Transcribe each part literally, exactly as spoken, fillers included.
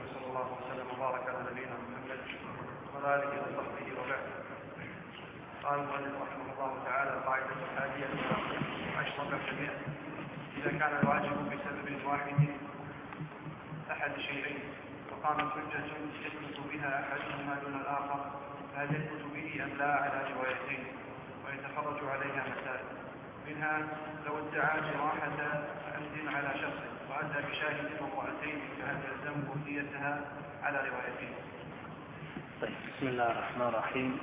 وصلى الله وسلم وبارك على نبينا محمد وعلى آله وصحبه وبعد. قال المؤلف رحمه الله تعالى: قاعدة الحادية عشرة بالمئة: إذا كان الواجب بسبب واحد أحد شيئين فقامت حجة يثبت بها أحدهما دون الآخر، فهل يثبت به أم لا على روايتين، ويتخرج عليها مسائل. منها: لو ادعى جراحة عمد على شخص وأتى بشاهد وامرأتين فهل يلزمه ديتها على روايتين؟ طيب، بسم الله الرحمن الرحيم.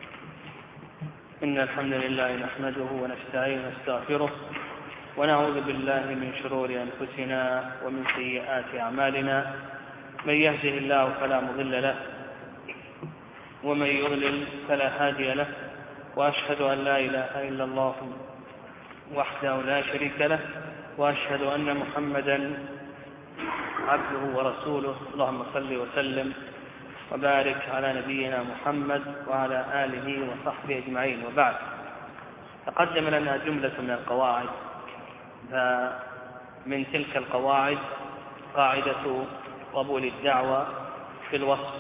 إن الحمد لله نحمده ونستعينه ونستغفره ونعوذ بالله من شرور أنفسنا ومن سيئات أعمالنا. من يهده الله فلا مضل له ومن يضلل فلا هادي له، وأشهد أن لا إله إلا الله وحده لا شريك له، وأشهد أن محمدا عبده ورسوله. اللهم صل وسلم وبارك على نبينا محمد وعلى آله وصحبه أجمعين، وبعد. تقدم لنا جملة من القواعد، فمن تلك القواعد قاعدة قبول الدعوة في الوصف،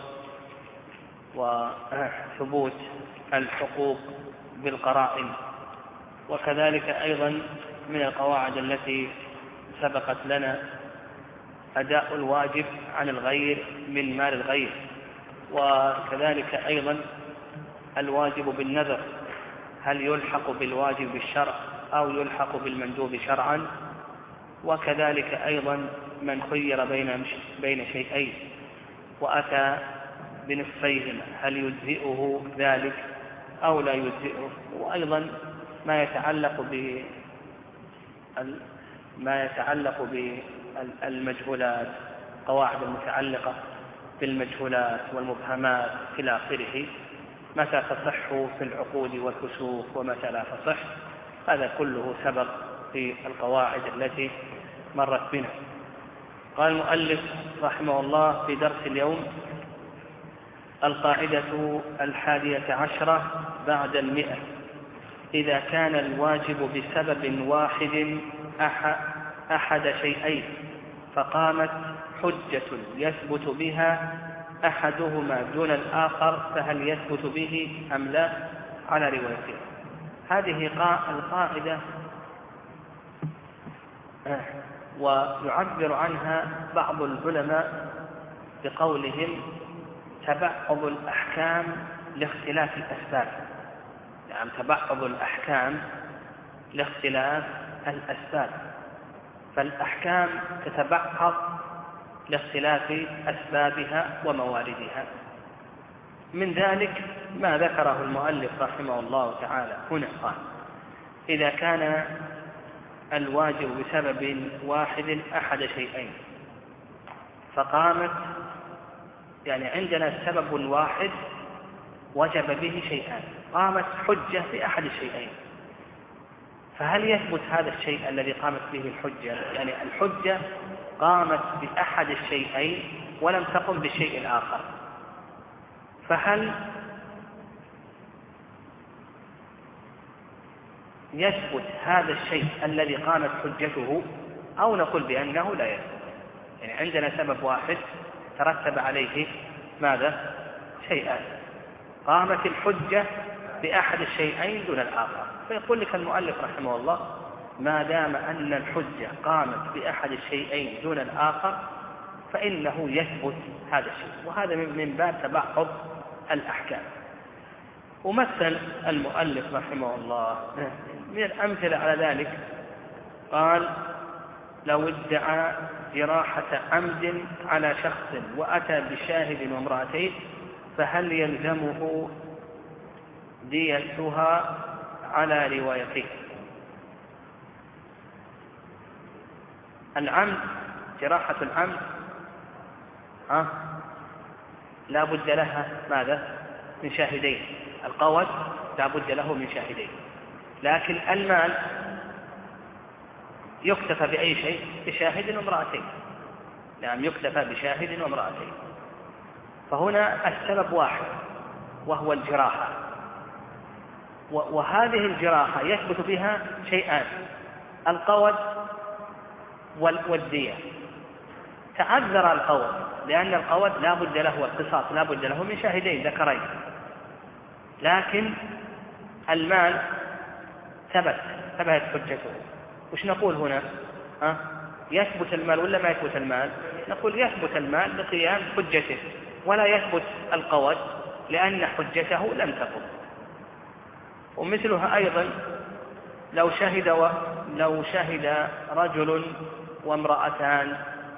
وثبوت الحقوق بالقرائن، وكذلك أيضا من القواعد التي سبقت لنا أداء الواجب عن الغير من مال الغير، وكذلك أيضا الواجب بالنذر، هل يلحق بالواجب بالشرع أو يلحق بالمندوب شرعا، وكذلك أيضا من خير بين بين شيئين وأتى بنصفيهما هل يجزئه ذلك أو لا يجزئه، وأيضا ما يتعلق ب ما يتعلق بالمجهولات، قواعد المتعلقة بالمجهولات والمبهمات إلى آخره، متى تصح في العقود والكسوف ومتى لا تصح. هذا كله سبق في القواعد التي مرت بنا. قال المؤلف رحمه الله في درس اليوم: القاعدة الحادية عشرة بعد المئة: إذا كان الواجب بسبب واحد أحد شيئين فقامت حجة يثبت بها أحدهما دون الآخر، فهل يثبت به أم لا على روايته. هذه القاعدة ويعبر عنها بعض العلماء بقولهم: تبعض الأحكام لاختلاف الأسباب. يعني تبعض الأحكام لاختلاف الأسباب، فالأحكام تتبعض لاختلاف أسبابها ومواردها. من ذلك ما ذكره المؤلف رحمه الله تعالى هنا، قال: إذا كان الواجب بسبب واحد أحد شيئين فقامت، يعني عندنا سبب واحد وجب به شيئان، قامت حجة بأحد الشيئين، فهل يثبت هذا الشيء الذي قامت به الحجة؟ يعني الحجة قامت بأحد الشيئين ولم تقم بالشيء الآخر، فهل يثبت هذا الشيء الذي قامت حجته، أو نقول بأنه لا يثبت؟ يعني عندنا سبب واحد ترتب عليه ماذا؟ شيئان، قامت الحجة بأحد الشيئين دون الآخر، فيقول لك المؤلف رحمه الله: ما دام أن الحجة قامت بأحد الشيئين دون الآخر فإنه يثبت هذا الشيء. وهذا من باب تبعض الأحكام. ومثل المؤلف رحمه الله من الأمثلة على ذلك، قال: لو ادعى جراحة عمد على شخص وأتى بشاهد وامرأتين فهل يلزمه ديتها على روايته. العمد، جراحة العمد ها لا بد لها ماذا؟ من شاهدين. القود لا بد له من شاهدين، لكن المال يكتفى بأي شيء؟ بشاهد وامرأتين. نعم، يكتفى بشاهد وامرأتين. فهنا السبب واحد وهو الجراحة، وهذه الجراحة يثبت بها شيئان: القود والدية. تعذر القود، لأن القود لا بد له والقصاص لا بد له من شاهدين ذكرين، لكن المال ثبت ثبتت حجته. وش نقول هنا؟ ها؟ يثبت المال ولا ما يثبت المال؟ نقول يثبت المال لقيام حجته، ولا يثبت القود لأن حجته لم تقم. ومثلها أيضا لو شهد و... لو شهد رجل وامرأتان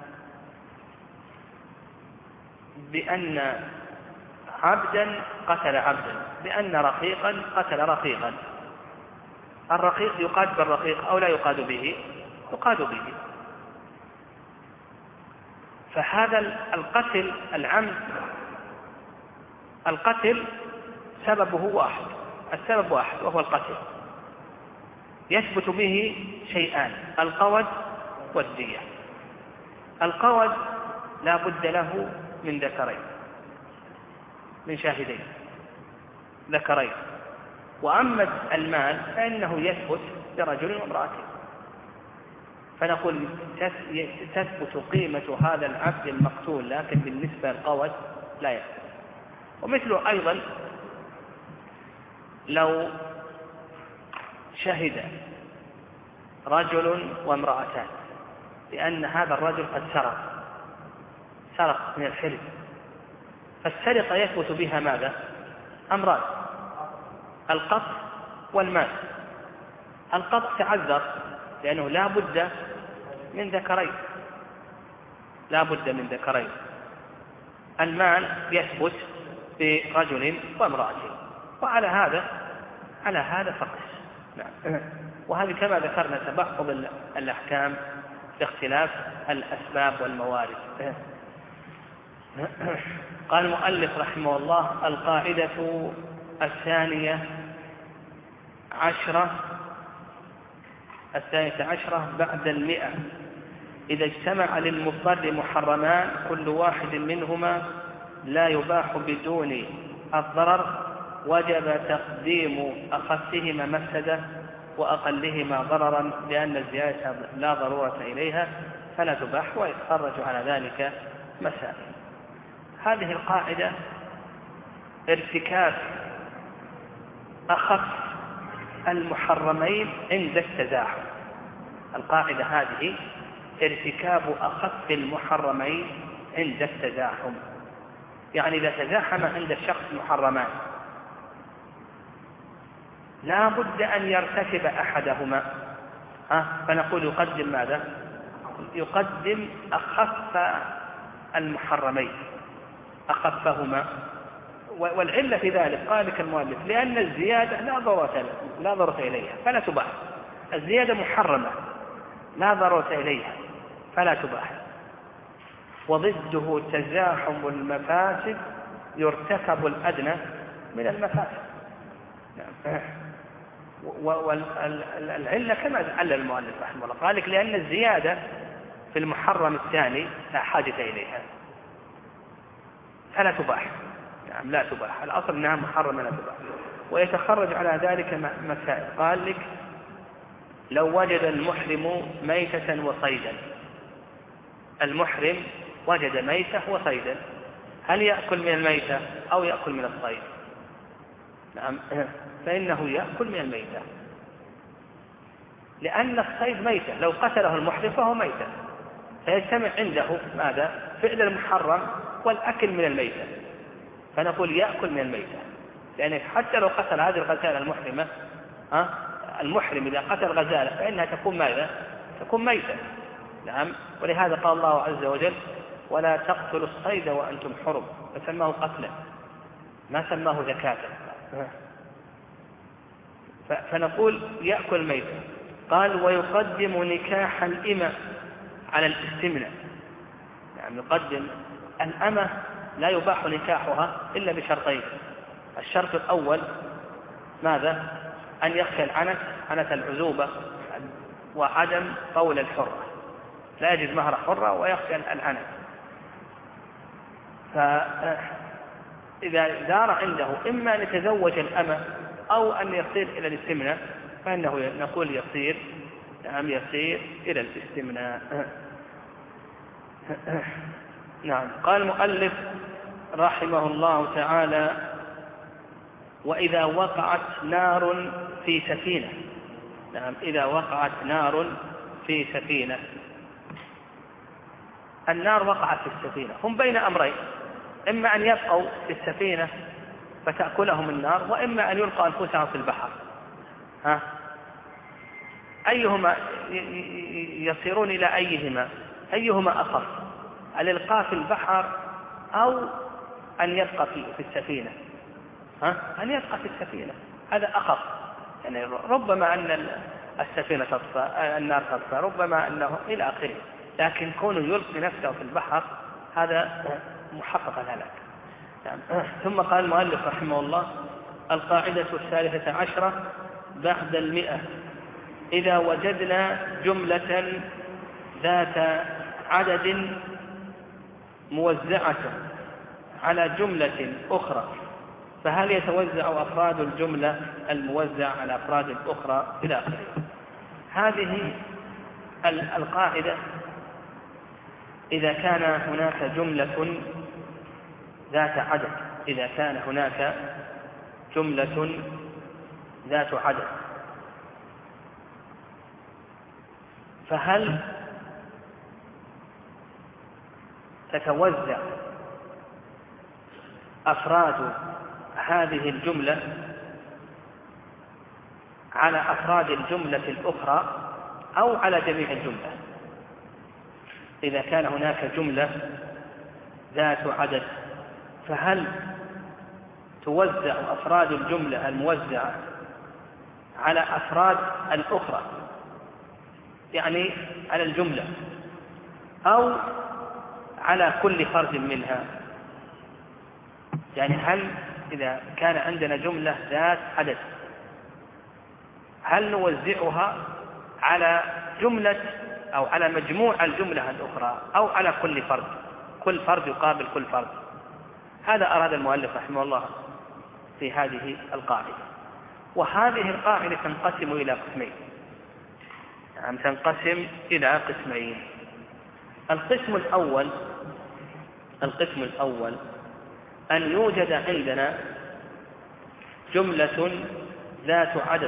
بأن عبدا قتل عبدا، بأن رقيقا قتل رقيقا، الرقيق يقاد بالرقيق أو لا يقاد به؟ يقاد به. فهذا القتل العمد القتل سببه واحد، السبب واحد وهو القتل، يثبت به شيئان: القود والدية. القود لا بد له من ذكرين، من شاهدين ذكرين. وأما المال فإنه يثبت لرجل وامرأة، فنقول تثبت قيمة هذا العبد المقتول، لكن بالنسبة للقود لا يثبت. ومثله أيضا لو شهد رجل وامرأتان لأن هذا الرجل قد سرق سرق من الحرز، فالسرقة يثبت بها ماذا؟ أمران: القطع والمال. القطع تعذر لأنه لا بد من ذكرين، لا بد من ذكرين. المال يثبت برجل وامرأة، وعلى هذا على هذا فقط. نعم. وهذه كما ذكرنا تبحث الأحكام باختلاف الأسباب والموارد. قال المؤلف رحمه الله: القاعدة الثانية عشرة الثانية عشرة بعد المئة: إذا اجتمع للمضطر محرمان كل واحد منهما لا يباح بدون الضرر وجب تقديم أخفهما مفسدة وأقلهما ضررا، لأن الزيادة لا ضرورة إليها فلا تباح، ويتخرج على ذلك مسائل. هذه القاعدة ارتكاب أخف المحرمين عند التزاحم. القاعدة هذه ارتكاب أخف المحرمين عند التزاحم، يعني إذا تزاحم عند الشخص محرمان لا بد أن يرتكب أحدهما، ها؟ فنقول يقدم ماذا؟ يقدم أخف المحرمين، أخفهما. والعلة في ذلك قال لك المؤلف: لأن الزيادة لا ضرورة لا ضرورة إليها فلا تباح. الزيادة محرمة لا ضرورة إليها فلا تباح. وضده تزاحم المفاسد يرتكب الأدنى من المفاسد. والعلة كما علل المؤلف رحمه الله قال لك: لأن الزيادة في المحرم الثاني لا حاجة إليها فلا تباح. نعم لا تباح، الأصل أنها محرمة لا تباح. ويتخرج على ذلك مسائل. قال لك: لو وجد المحرم ميتة وصيدا، المحرم وجد ميتة وصيدا، هل يأكل من الميتة أو يأكل من الصيد؟ نعم، فإنه يأكل من الميتة، لأن الصيد ميتة، لو قتله المحرم فهو ميتة، فيجتمع عنده ماذا؟ فعل المحرم والأكل من الميتة، فنقول يأكل من الميتة. لأن حتى لو قتل هذه الغزالة المحرمة، ها؟ المحرم إذا قتل غزالة فإنها تكون ماذا؟ تكون ميتة. نعم، ولهذا قال الله عز وجل: ولا تقتلوا الصيد وأنتم حرم، فسماه قتلا ما سماه زكاة. فنقول يأكل ميتة. قال: ويقدم نكاح الإمة على الاستمناء. يعني يقدم الأمة لا يباح نكاحها إلا بشرطين: الشرط الأول ماذا؟ أن يخشى العنت عنت العزوبة وعدم قول الحرة، لا يجد مهر حرة ويخشى العنت. فإذا دار عنده إما أن يتزوج الأمة أو أن يصير إلى الاستمناء فإنه نقول يصير نعم يصير إلى الاستمناء. نعم. قال المؤلف رحمه الله تعالى: وإذا وقعت نار في سفينة. نعم، إذا وقعت نار في سفينة. النار وقعت في السفينة، هم بين أمرين: إما أن يبقوا في السفينة فتأكلهم النار، وإما أن يلقوا أنفسهم في البحر. ها؟ أيهما يصيرون إلى أيهما؟ أيهما أخف، الإلقاء في البحر أو أن يبقى في السفينة؟ ها؟ أن يبقى في السفينة، هذا أخف. يعني ربما أن السفينة تطفى، النار تطفى، ربما أنه إلى آخره، لكن كونه يلقي نفسه في البحر هذا محقق الهلاك. يعني ثم قال المؤلف رحمه الله: القاعدة الثالثة عشرة بعد المئة: إذا وجدنا جملة ذات عدد موزعة على جملة أخرى، فهل يتوزع أفراد الجملة الموزع على أفراد الأخرى إلى آخره؟ هذه القاعدة إذا كان هناك جملة ذات عدد، إذا كان هناك جملة ذات عدد، فهل تتوزع أفراد هذه الجملة على أفراد الجملة الأخرى أو على جميع الجملة؟ إذا كان هناك جملة ذات عدد، فهل توزع أفراد الجملة الموزعة على أفراد الأخرى، يعني على الجملة، أو على كل فرد منها؟ يعني هل إذا كان عندنا جملة ذات عدد، هل نوزعها على جملة أو على مجموع الجملة الأخرى أو على كل فرد، كل فرد يقابل كل فرد؟ هذا أراد المؤلف رحمه الله في هذه القاعدة. وهذه القاعدة تنقسم إلى قسمين، يعني تنقسم إلى قسمين. القسم الأول القسم الأول أن يوجد عندنا جملة ذات عدد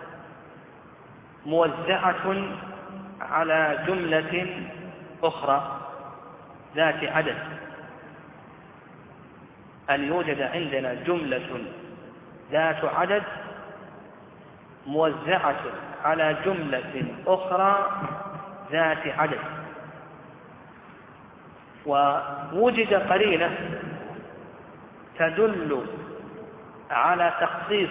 موزعة على جملة أخرى ذات عدد. أن يوجد عندنا جملة ذات عدد موزعة على جملة أخرى ذات عدد، ووجد قرينة تدل على تخصيص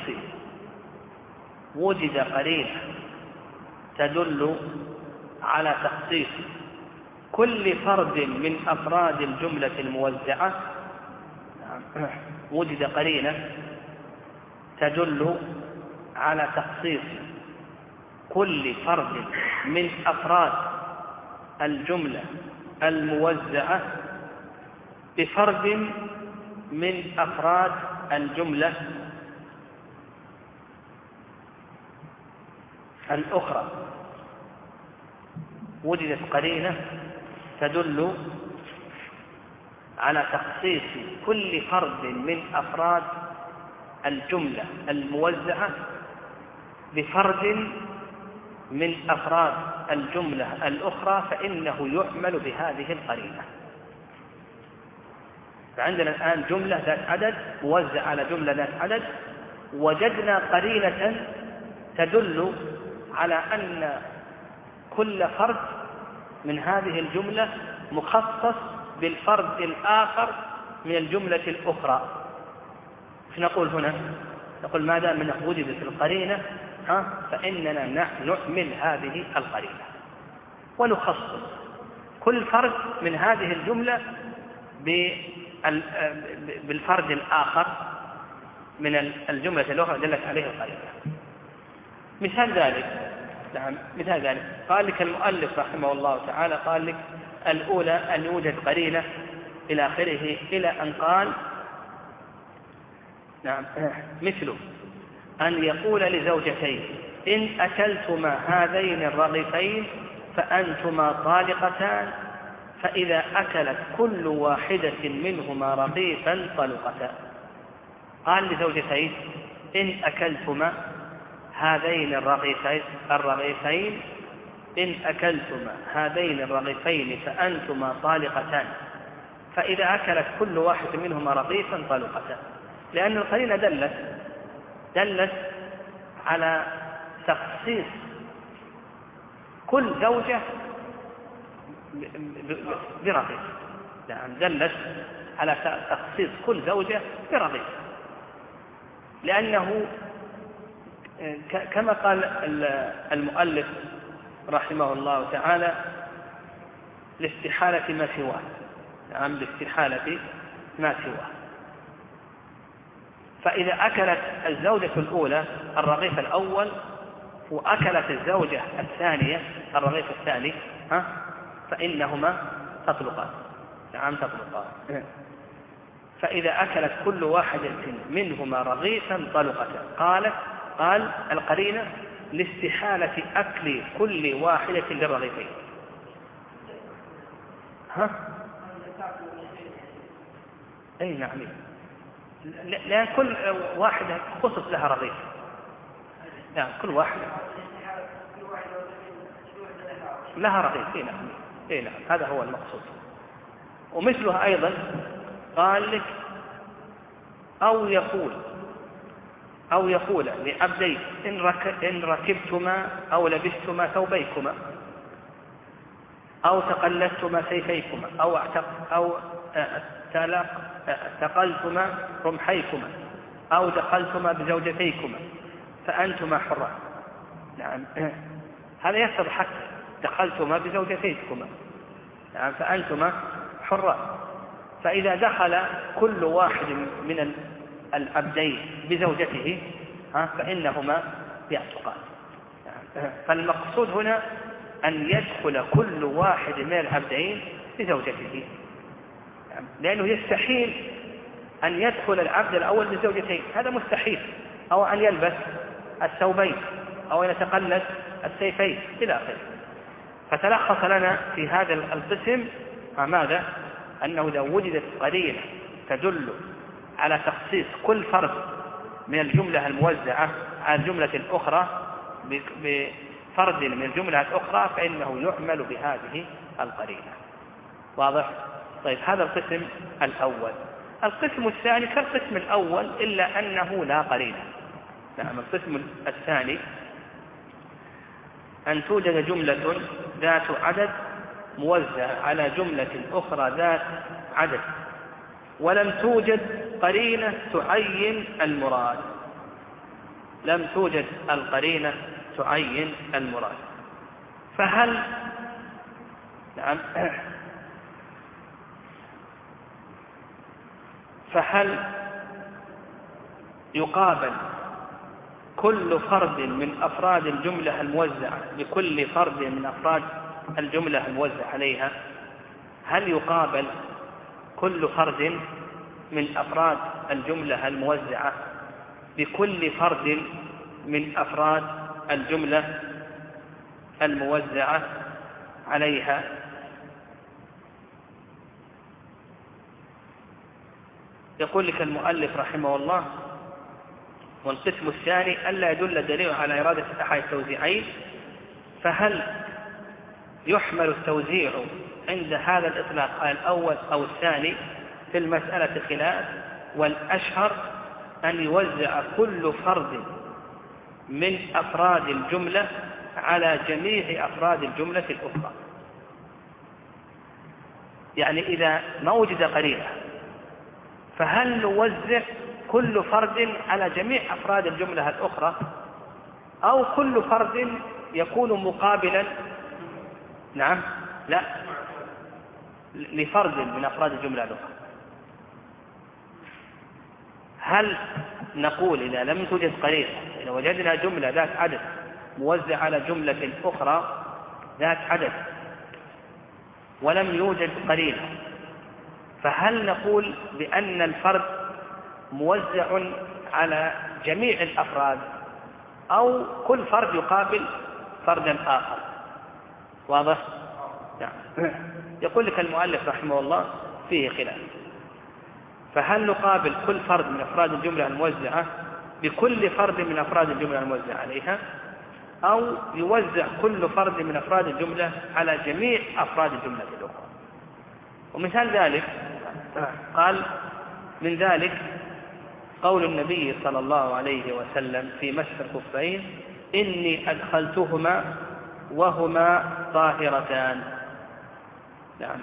وجد قرينة تدل على تخصيص كل فرد من أفراد الجملة الموزعة. وجد قرينة تدل على تخصيص كل فرد من أفراد الجملة الموزعة بفرد من أفراد الجملة الأخرى. وجدت قرينة تدل على تخصيص كل فرد من أفراد الجملة الموزعة بفرد من أفراد الجملة الأخرى، فإنه يحمل بهذه القرينة. فعندنا الآن جملة ذات عدد موزعة على جملة ذات عدد، وجدنا قرينة تدل على أن كل فرد من هذه الجملة مخصص بالفرد الآخر من الجملة الأخرى. نقول هنا نقول ما دام أنه وجدت القرينة ها فإننا نحمل هذه القرينة ونخصص كل فرد من هذه الجملة بالفرد الآخر من الجملة الأخرى دلت عليه القرينة. مثال ذلك نعم مثال ذلك قال لك المؤلف رحمه الله تعالى، قال لك الأولى أن يوجد قرينة إلى آخره، إلى أن قال نعم مثل أن يقول لزوجتين إن أكلتما هذين الرغيفين فأنتما طالقتان، فإذا أكلت كل واحدة منهما رغيفا طلقتا. قال لزوجتيه: إن أكلتما هذين الرغيفين, الرغيفين إن أكلتما هذين الرغيفين فأنتما طالقتان. فإذا أكلت كل واحد منهما رغيفا طلقتا، لأن القرينة دلت دلت على تخصيص كل زوجة برغيف. يعني دلت على تخصيص كل زوجة برغيف، لأنه كما قال المؤلف رحمه الله تعالى: لاستحالة ما سواه. نعم، لاستحالة ما سواه. فإذا أكلت الزوجة الأولى الرغيف الأول وأكلت الزوجة الثانية الرغيف الثاني، ها فإنهما تطلقان. نعم، تطلقان. فإذا أكلت كل واحدة منهما رغيفا طلقتا. قالت قال القرينة: لاستحالة أكل كل واحدة للرغيفين. ها؟ أي نعم، لأن كل واحدة خصص لها رغيف. نعم، كل واحدة لها رغيف. أي نعم. أي نعم، هذا هو المقصود. ومثلها أيضا قال لك: أو يقول أو يقول لعبدين إن, رك إن ركبتما أو لبستما ثوبيكما أو تقلدتما سيفيكما أو أو تقلتما رمحيكما أو دخلتما بزوجتيكما فأنتما حران. نعم، هذا يقتضي حتى دخلتما بزوجتيكما. نعم، فأنتما حران. فإذا دخل كل واحد من العبدين بزوجته فإنهما يعتقان. فالمقصود هنا أن يدخل كل واحد من العبدين بزوجته، لأنه يستحيل أن يدخل العبد الأول بزوجتين، هذا مستحيل، أو أن يلبس الثوبين أو أن يتقلد السيفين إلى آخره. فتلخص لنا في هذا القسم ماذا؟ أنه إذا وجدت قرينة تدل على تخصيص كل فرد من الجملة الموزعة على الجملة الأخرى بفرد من الجملة الأخرى فإنه يعمل بهذه القرينة. واضح؟ طيب، هذا القسم الأول. القسم الثاني كالقسم الأول إلا أنه لا قرينة. نعم، القسم الثاني أن توجد جملة ذات عدد موزعة على جملة أخرى ذات عدد ولم توجد قرينة تعين المراد. لم توجد القرينة تعين المراد. فهل نعم فهل يقابل كل فرد من أفراد الجملة الموزعة بكل فرد من أفراد الجملة الموزعة عليها؟ هل يقابل كل فرد من أفراد الجملة الموزعة بكل فرد من أفراد الجملة الموزعة عليها؟ يقول لك المؤلف رحمه الله: والقسم الثاني ألا يدل دليل على إرادة أحد التوزيعين. فهل يحمل التوزيع عند هذا الإطلاق على الأول أو الثاني؟ في المسألة خلاف، والأشهر أن يوزع كل فرد من أفراد الجملة على جميع أفراد الجملة الأخرى. يعني إذا ما وجد قرينة فهل نوزع كل فرد على جميع أفراد الجملة الأخرى، أو كل فرد يكون مقابلا نعم لا لفرد من أفراد الجملة الأخرى؟ هل نقول إذا لم توجد قرينة، إذا وجدنا جملة ذات عدد موزع على جملة أخرى ذات عدد ولم يوجد قرينة، فهل نقول بأن الفرد موزع على جميع الأفراد، أو كل فرد يقابل فردا آخر؟ واضح؟ يقول لك المؤلف رحمه الله فيه خلاف، فهل نقابل كل فرد من أفراد الجملة الموزعة بكل فرد من أفراد الجملة الموزعة عليها، أو يوزع كل فرد من أفراد الجملة على جميع أفراد الجملة الأخرى؟ ومثال ذلك قال من ذلك قول النبي صلى الله عليه وسلم في مسح الخفين: إني أدخلتهما وهما طاهرتان. نعم.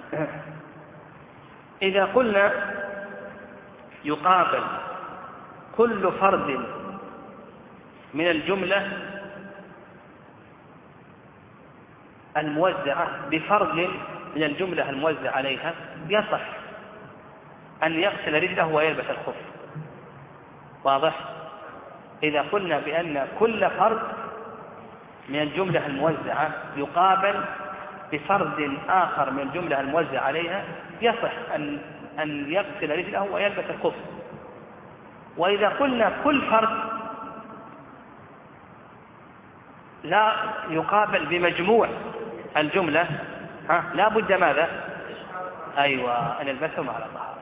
إذا قلنا يقابل كل فرد من الجملة الموزعة بفرد من الجملة الموزع عليها، يصح أن يغسل رجله ويلبس الخف. واضح؟ إذا قلنا بأن كل فرد من الجملة الموزعة يقابل بفرد آخر من الجملة الموزع عليها، يصح أن أن يغسل رجله ويلبس الخف. وإذا قلنا كل فرد لا يقابل بمجموع الجملة، ها لا بد ماذا؟ أيوة، أن يلبسهم على طهارة.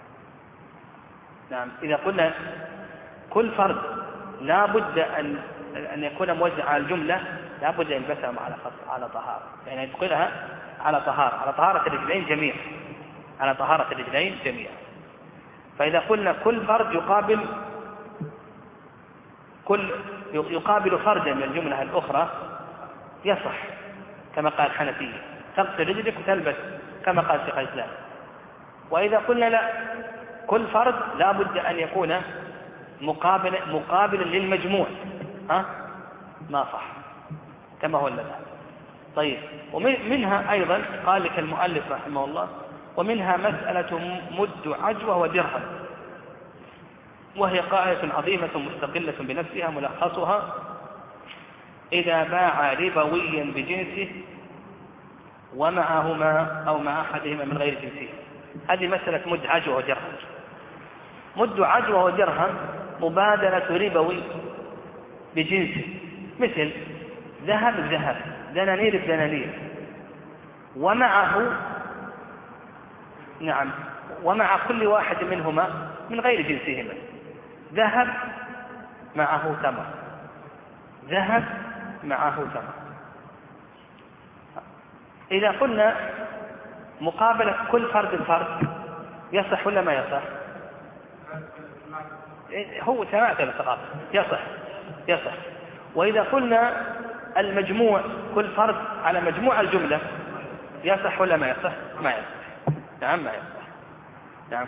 نعم. إذا قلنا كل فرد لا بد أن أن يكون موزع على الجملة، لا بد أن يلبسهم على على طهارة، يعني يدخلها على طهارة، على طهارة الرجلين جميعا، على طهارة الرجلين جميعا. فإذا قلنا كل فرد يقابل كل يقابل فردا من الجملة الأخرى، يصح كما قال الحنفية: تغسل رجلك وتلبس، كما قال شيخ الإسلام. وإذا قلنا لا، كل فرد لا بد أن يكون مقابل مقابلا للمجموع، ها ما صح كما هو المذهب. طيب، ومنها أيضا قال لك المؤلف رحمه الله: ومنها مسألة مد عجوة ودرهم، وهي قاعدة عظيمة مستقلة بنفسها، ملخصها: إذا باع ربويا بجنسه ومعهما أو مع أحدهما من غير جنسه. هذه مسألة مد عجوة ودرهم. مد عجوة ودرهم مبادلة ربوي بجنسه، مثل ذهب بذهب، دنانير بدنانير، ومعه نعم ومع كل واحد منهما من غير جنسهما ذهب معه تمر، ذهب معه تمر. إذا قلنا مقابلة كل فرد فرد، يصح ولا ما يصح؟ هو تماثل الثقافة، يصح يصح. وإذا قلنا المجموع كل فرد على مجموع الجملة، يصح ولا ما يصح؟ ما يصح. نعم ما يصح. نعم.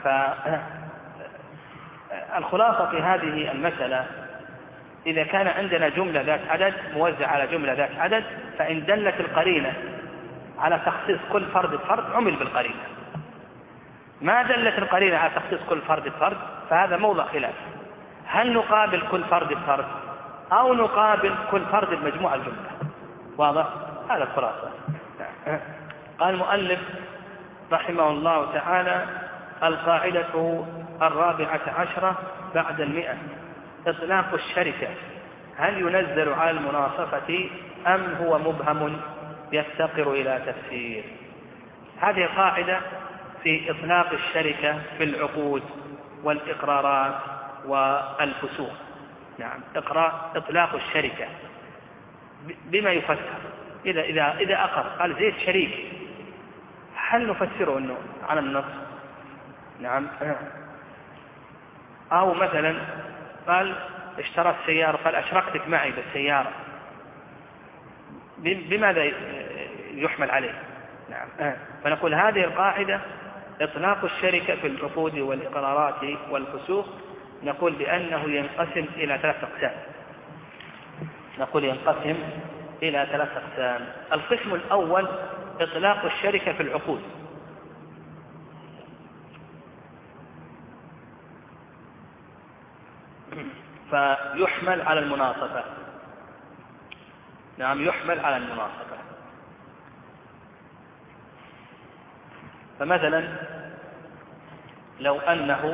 فالخلاصة في هذه المسألة: إذا كان عندنا جملة ذات عدد موزع على جملة ذات عدد، فإن دلت القرينة على تخصيص كل فرد فرد عمل بالقرينة. ما دلت القرينة على تخصيص كل فرد فرد، فهذا موضع خلاف: هل نقابل كل فرد فرد أو نقابل كل فرد بمجموع الجملة؟ واضح؟ هذا الخلاصة. قال المؤلف رحمه الله تعالى: القاعدة الرابعة عشرة بعد المئة: إطلاق الشركة، هل ينزل على المناصفة أم هو مبهم يفتقر إلى تفسير؟ هذه قاعدة في إطلاق الشركة في العقود والإقرارات والفسوق. نعم. إطلاق الشركة بما يفسر. إذا إذا إذا أقر قال زيد شريك، هل نفسره أنه على النص؟ نعم. أو مثلا قال اشترى السيارة، قال أشركتك معي بالسيارة، بماذا يحمل عليه؟ نعم. فنقول هذه القاعدة إطلاق الشركة في العقود والإقرارات والفسوق، نقول بأنه ينقسم إلى ثلاث أقسام. نقول ينقسم إلى ثلاث أقسام. القسم الأول إطلاق الشركة في العقود، فيحمل على المناصفة. نعم، يحمل على المناصفة. فمثلا لو أنه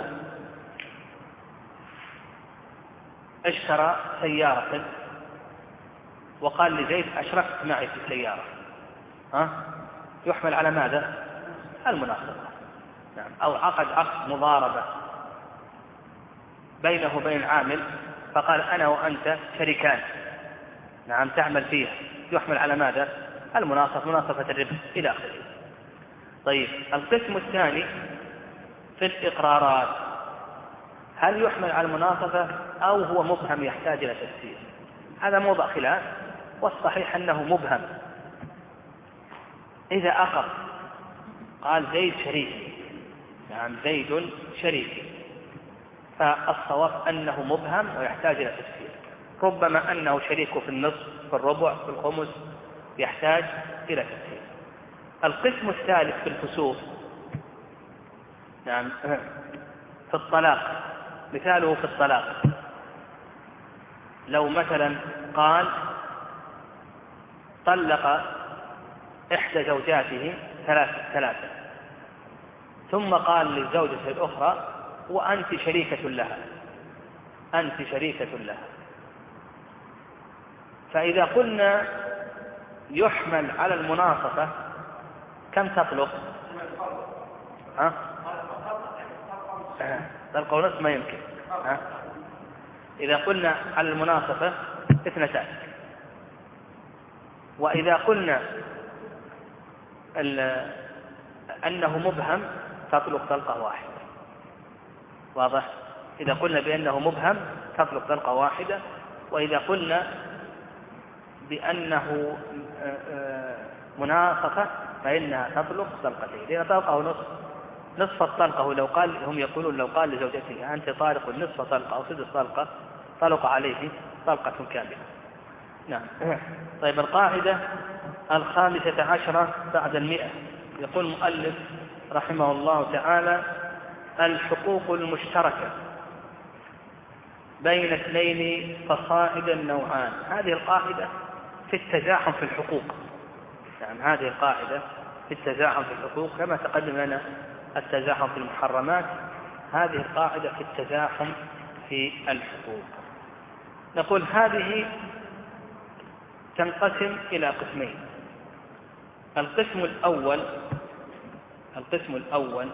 اشترى سيارة وقال لزيد أشركت معي في السيارة، ها؟ يحمل على ماذا؟ المناصفة. نعم. أو عقد عقد مضاربة بينه وبين العامل فقال أنا وأنت شريكان، نعم، تعمل فيها، يحمل على ماذا؟ المناصفة، مناصفة الربح إلى آخره. طيب، القسم الثاني في الإقرارات، هل يحمل على المناصفة أو هو مبهم يحتاج إلى تفسير؟ هذا موضع خلاف، والصحيح أنه مبهم. إذا أقر قال زيد شريكي، نعم زيد شريكي، فالصواب أنه مبهم ويحتاج إلى تفسير. ربما أنه شريك في النصف، في الربع، في الخمس، يحتاج إلى تفسير. القسم الثالث في الفسوق، نعم، في الطلاق، مثاله في الطلاق، لو مثلا قال طلق إحدى زوجاته ثلاثة ثلاثة ثم قال للزوجة الأخرى وأنت شريكة لها، أنت شريكة لها. فإذا قلنا يحمل على المناصفة كم تطلق؟ ها؟ طلق ونصف ما يمكن. ها؟ إذا قلنا على المناصفة اثنتان، وإذا قلنا أنه مبهم تطلق طلقة واحدة. واضح؟ إذا قلنا بأنه مبهم تطلق طلقة واحدة، وإذا قلنا بأنه مناصفة فإنها تطلق طلقتين، لأن طلقه نصف نصف الطلقة. لو قال، هم يقولون لو قال لزوجته أنت طالق نصف طلقة أو سدس طلقة، طلق عليه طلقة كاملة. نعم. طيب، القاعدة الخامسة عشرة بعد المئة، يقول المؤلف رحمه الله تعالى: الحقوق المشتركة بين اثنين فصاعدا نوعان. هذه القاعدة في التزاحم في الحقوق، يعني هذه القاعدة في التزاحم في الحقوق كما تقدم لنا التزاحم في المحرمات، هذه القاعدة في التزاحم في الحقوق. نقول هذه تنقسم إلى قسمين. القسم الأول القسم الأول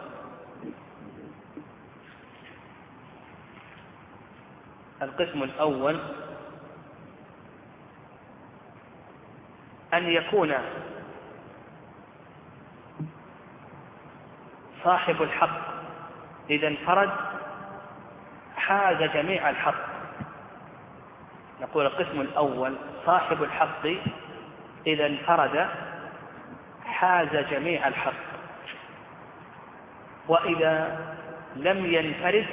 القسم الأول أن يكون صاحب الحق إذا انفرد حاز جميع الحق. نقول القسم الأول صاحب الحق إذا انفرد حاز جميع الحق، وإذا لم ينفرد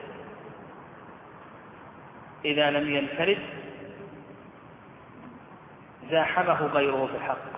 إذا لم ينفرد زاحمه غيره في الحق.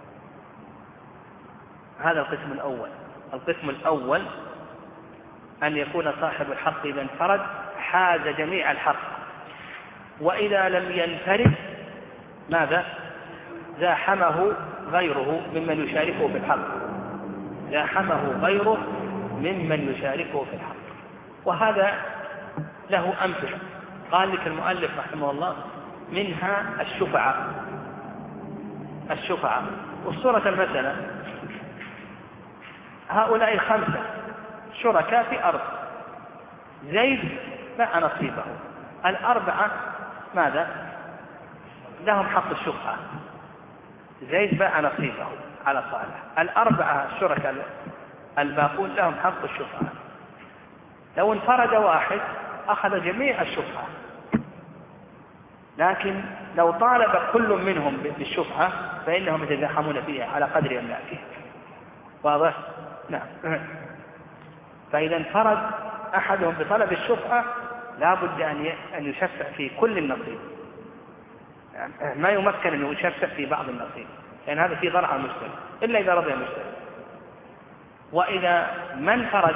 هذا القسم الأول. القسم الأول أن يكون صاحب الحق إذا انفرد حاز جميع الحق، وإذا لم ينفرد ماذا؟ زاحمه غيره ممن يشاركه في الحق، زاحمه غيره ممن يشاركه في الحق. وهذا له أمثلة قال لك المؤلف رحمه الله، منها الشفعة. الشفعة والصورة المثلة، هؤلاء الخمسة شركاء في أرض، زيد باع نصيبه، الأربعة ماذا؟ لهم حق الشفعة، زيد باع نصيبه على صالح، الأربعة الشركاء الباقون لهم حق الشفعة. لو انفرد واحد أخذ جميع الشفعة، لكن لو طالب كل منهم بالشفعة فإنهم يتزاحمون فيها على قدر أملاكهم. واضح؟ نعم. فإذا انفرد أحدهم بطلب الشفعة لا بد أن يشفع في كل النصيب، يعني ما يمكن أن يشفع في بعض النصيب، لأن يعني هذا في ضرع المشتري إلا إذا رضي المشتري. وإذا ما انفرد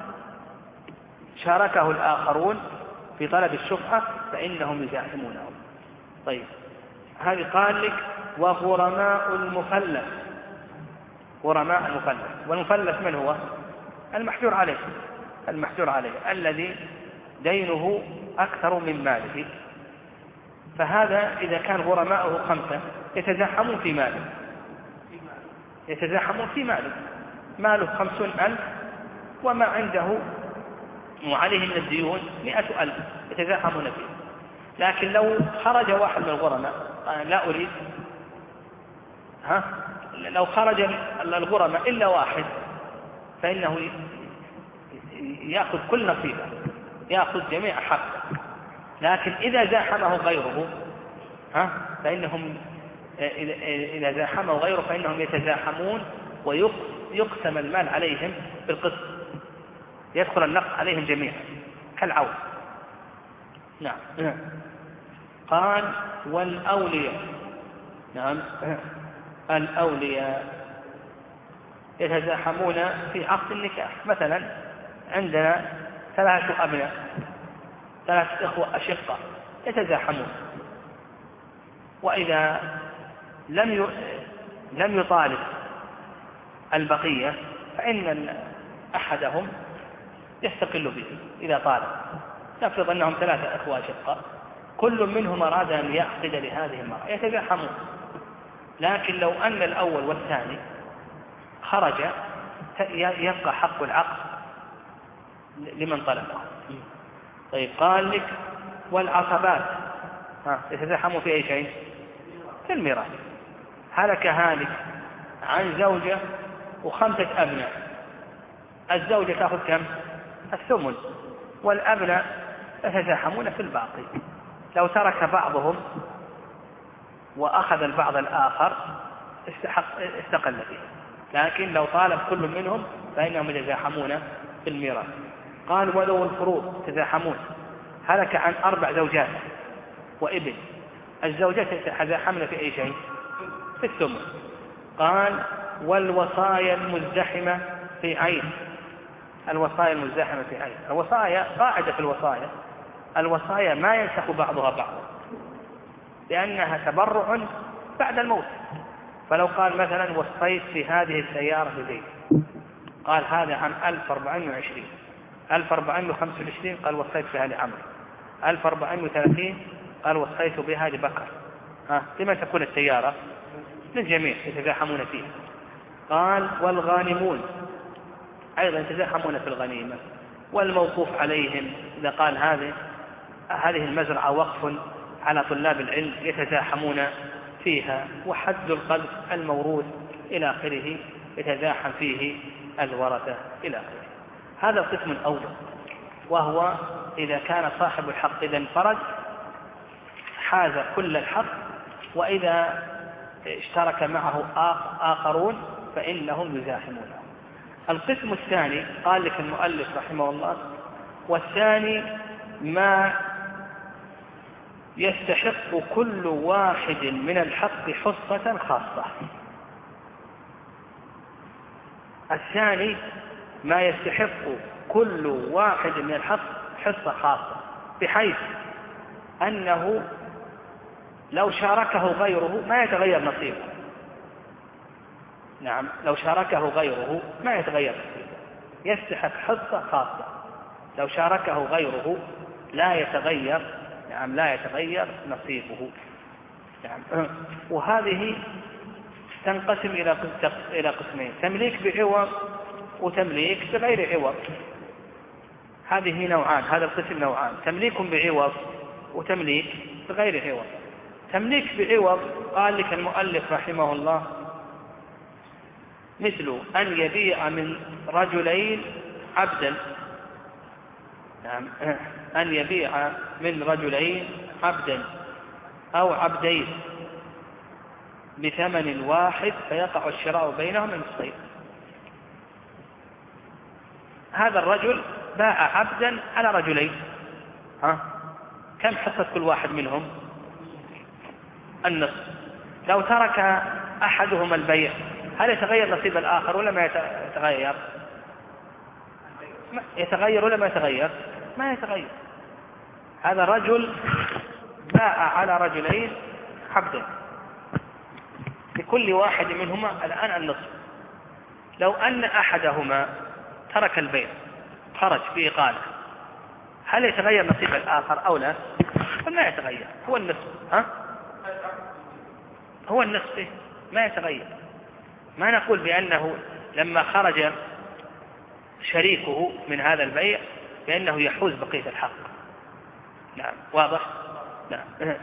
شاركه الآخرون في طلب الشفعة فإنهم يزاحمونه. طيب، هذه قال لك وغرماء المفلس. غرماء المفلس، والمفلس من هو؟ المحجور عليه، المحجور عليه الذي دينه أكثر من ماله. فهذا إذا كان غرماؤه خمسة يتزاحمون في ماله، يتزاحمون في ماله ماله خمسون ألف وما عنده وعليه من الديون مئة ألف يتزاحمون فيه. لكن لو خرج واحد من الغرماء قال لا أريد، ها لو خرج الغرماء إلا واحد فإنه يأخذ كل نصيبه، يأخذ جميع حقه. لكن إذا زاحمه غيره ها فإنهم إذا زاحمه غيره فإنهم يتزاحمون ويقسم المال عليهم بالقسط، يدخل النقص عليهم جميعا كالعون. نعم. قال والأولياء، نعم الأولياء يتزاحمون في عقد النكاح. مثلا عندنا ثلاثة أبناء، ثلاثة إخوة أشقة يتزاحمون، وإذا لم لم يطالب البقية فإن أحدهم يستقل به إذا طالب. نفرض أنهم ثلاثة إخوة أشقة كل منهم أراد أن يعقد لهذه المرأة يتزاحمون. لكن لو أن الأول والثاني خرج يبقى حق العقد لمن طلبه. طيب قال لك والعصبات يتزاحموا في أي شيء؟ في الميراث. هلك هالك عن زوجة وخمسة أبناء، الزوجة تأخذ كم؟ الثمن، والأبناء يتزاحمون في الباقي. لو ترك بعضهم وأخذ البعض الآخر استحق استقل فيه، لكن لو طالب كل منهم فإنهم يتزاحمون في الميراث. قال ولو الفروض يتزاحمون. هلك عن أربع زوجات وابن، الزوجات يتزاحمن في أي شيء؟ في الثمن. قال والوصايا المزدحمة في عين. الوصايا المزدحمة في عين، الوصايا قاعدة في الوصايا، الوصايا ما ينسخ بعضها بعضا لأنها تبرع بعد الموت. فلو قال مثلا وصيت في هذه السيارة لزيد، قال هذا عن ألف وأربعمائة وعشرين، ألف وأربعمائة وخمسة وعشرين قال وصيت بها لعمرو، ألف وأربعمائة وثلاثين قال وصيت بها لبكر. ها لمن تكون السيارة؟ للجميع يتزاحمون فيها. قال والغانمون أيضا يتزاحمون في الغنيمة. والموقوف عليهم إذا قال هذه هذه المزرعة وقف على طلاب العلم يتزاحمون فيها. وحد القذف الموروث إلى آخره يتزاحم فيه الورثة إلى آخره. هذا القسم الأول، وهو إذا كان صاحب الحق إذا انفرد حاز كل الحق، وإذا اشترك معه آخرون فإنهم يزاحمونه. القسم الثاني قال لك المؤلف رحمه الله والثاني ما يستحق كل واحد من الحق حصة خاصة. الثاني ما يستحق كل واحد من الحق حصة خاصة، بحيث أنه لو شاركه غيره ما يتغير نصيبه. نعم لو شاركه غيره ما يتغير نصيبه، يستحق حصة خاصة. لو شاركه غيره لا يتغير، نعم لا يتغير نصيبه. نعم. وهذه تنقسم إلى إلى قسمين: تمليك بعوض وتمليك بغير عوض. هذه نوعان، هذا القسم نوعان: تمليك بعوض وتمليك بغير عوض. تمليك بعوض قال لك المؤلف رحمه الله مثل أن يبيع من رجلين عبدا، نعم أن يبيع من رجلين عبدا أو عبدين بثمن واحد فيقع الشراء بينهما نصفين. هذا الرجل باع عبدا على رجلين، ها كم حصة كل واحد منهم؟ النصف. لو ترك أحدهما البيع هل يتغير نصيب الآخر ولا ما يتغير؟ يتغير ولا ما يتغير؟ ما يتغير. هذا الرجل باع على رجلين عبدا، لكل واحد منهما الآن النصف. لو أن أحدهما ترك البيع خرج في إقالة هل يتغير نصيب الآخر أو لا؟ ما يتغير، هو النصف. ها؟ هو النصف ما يتغير. ما نقول بأنه لما خرج شريكه من هذا البيع فإنه يحوز بقية الحق. نعم واضح؟ نعم.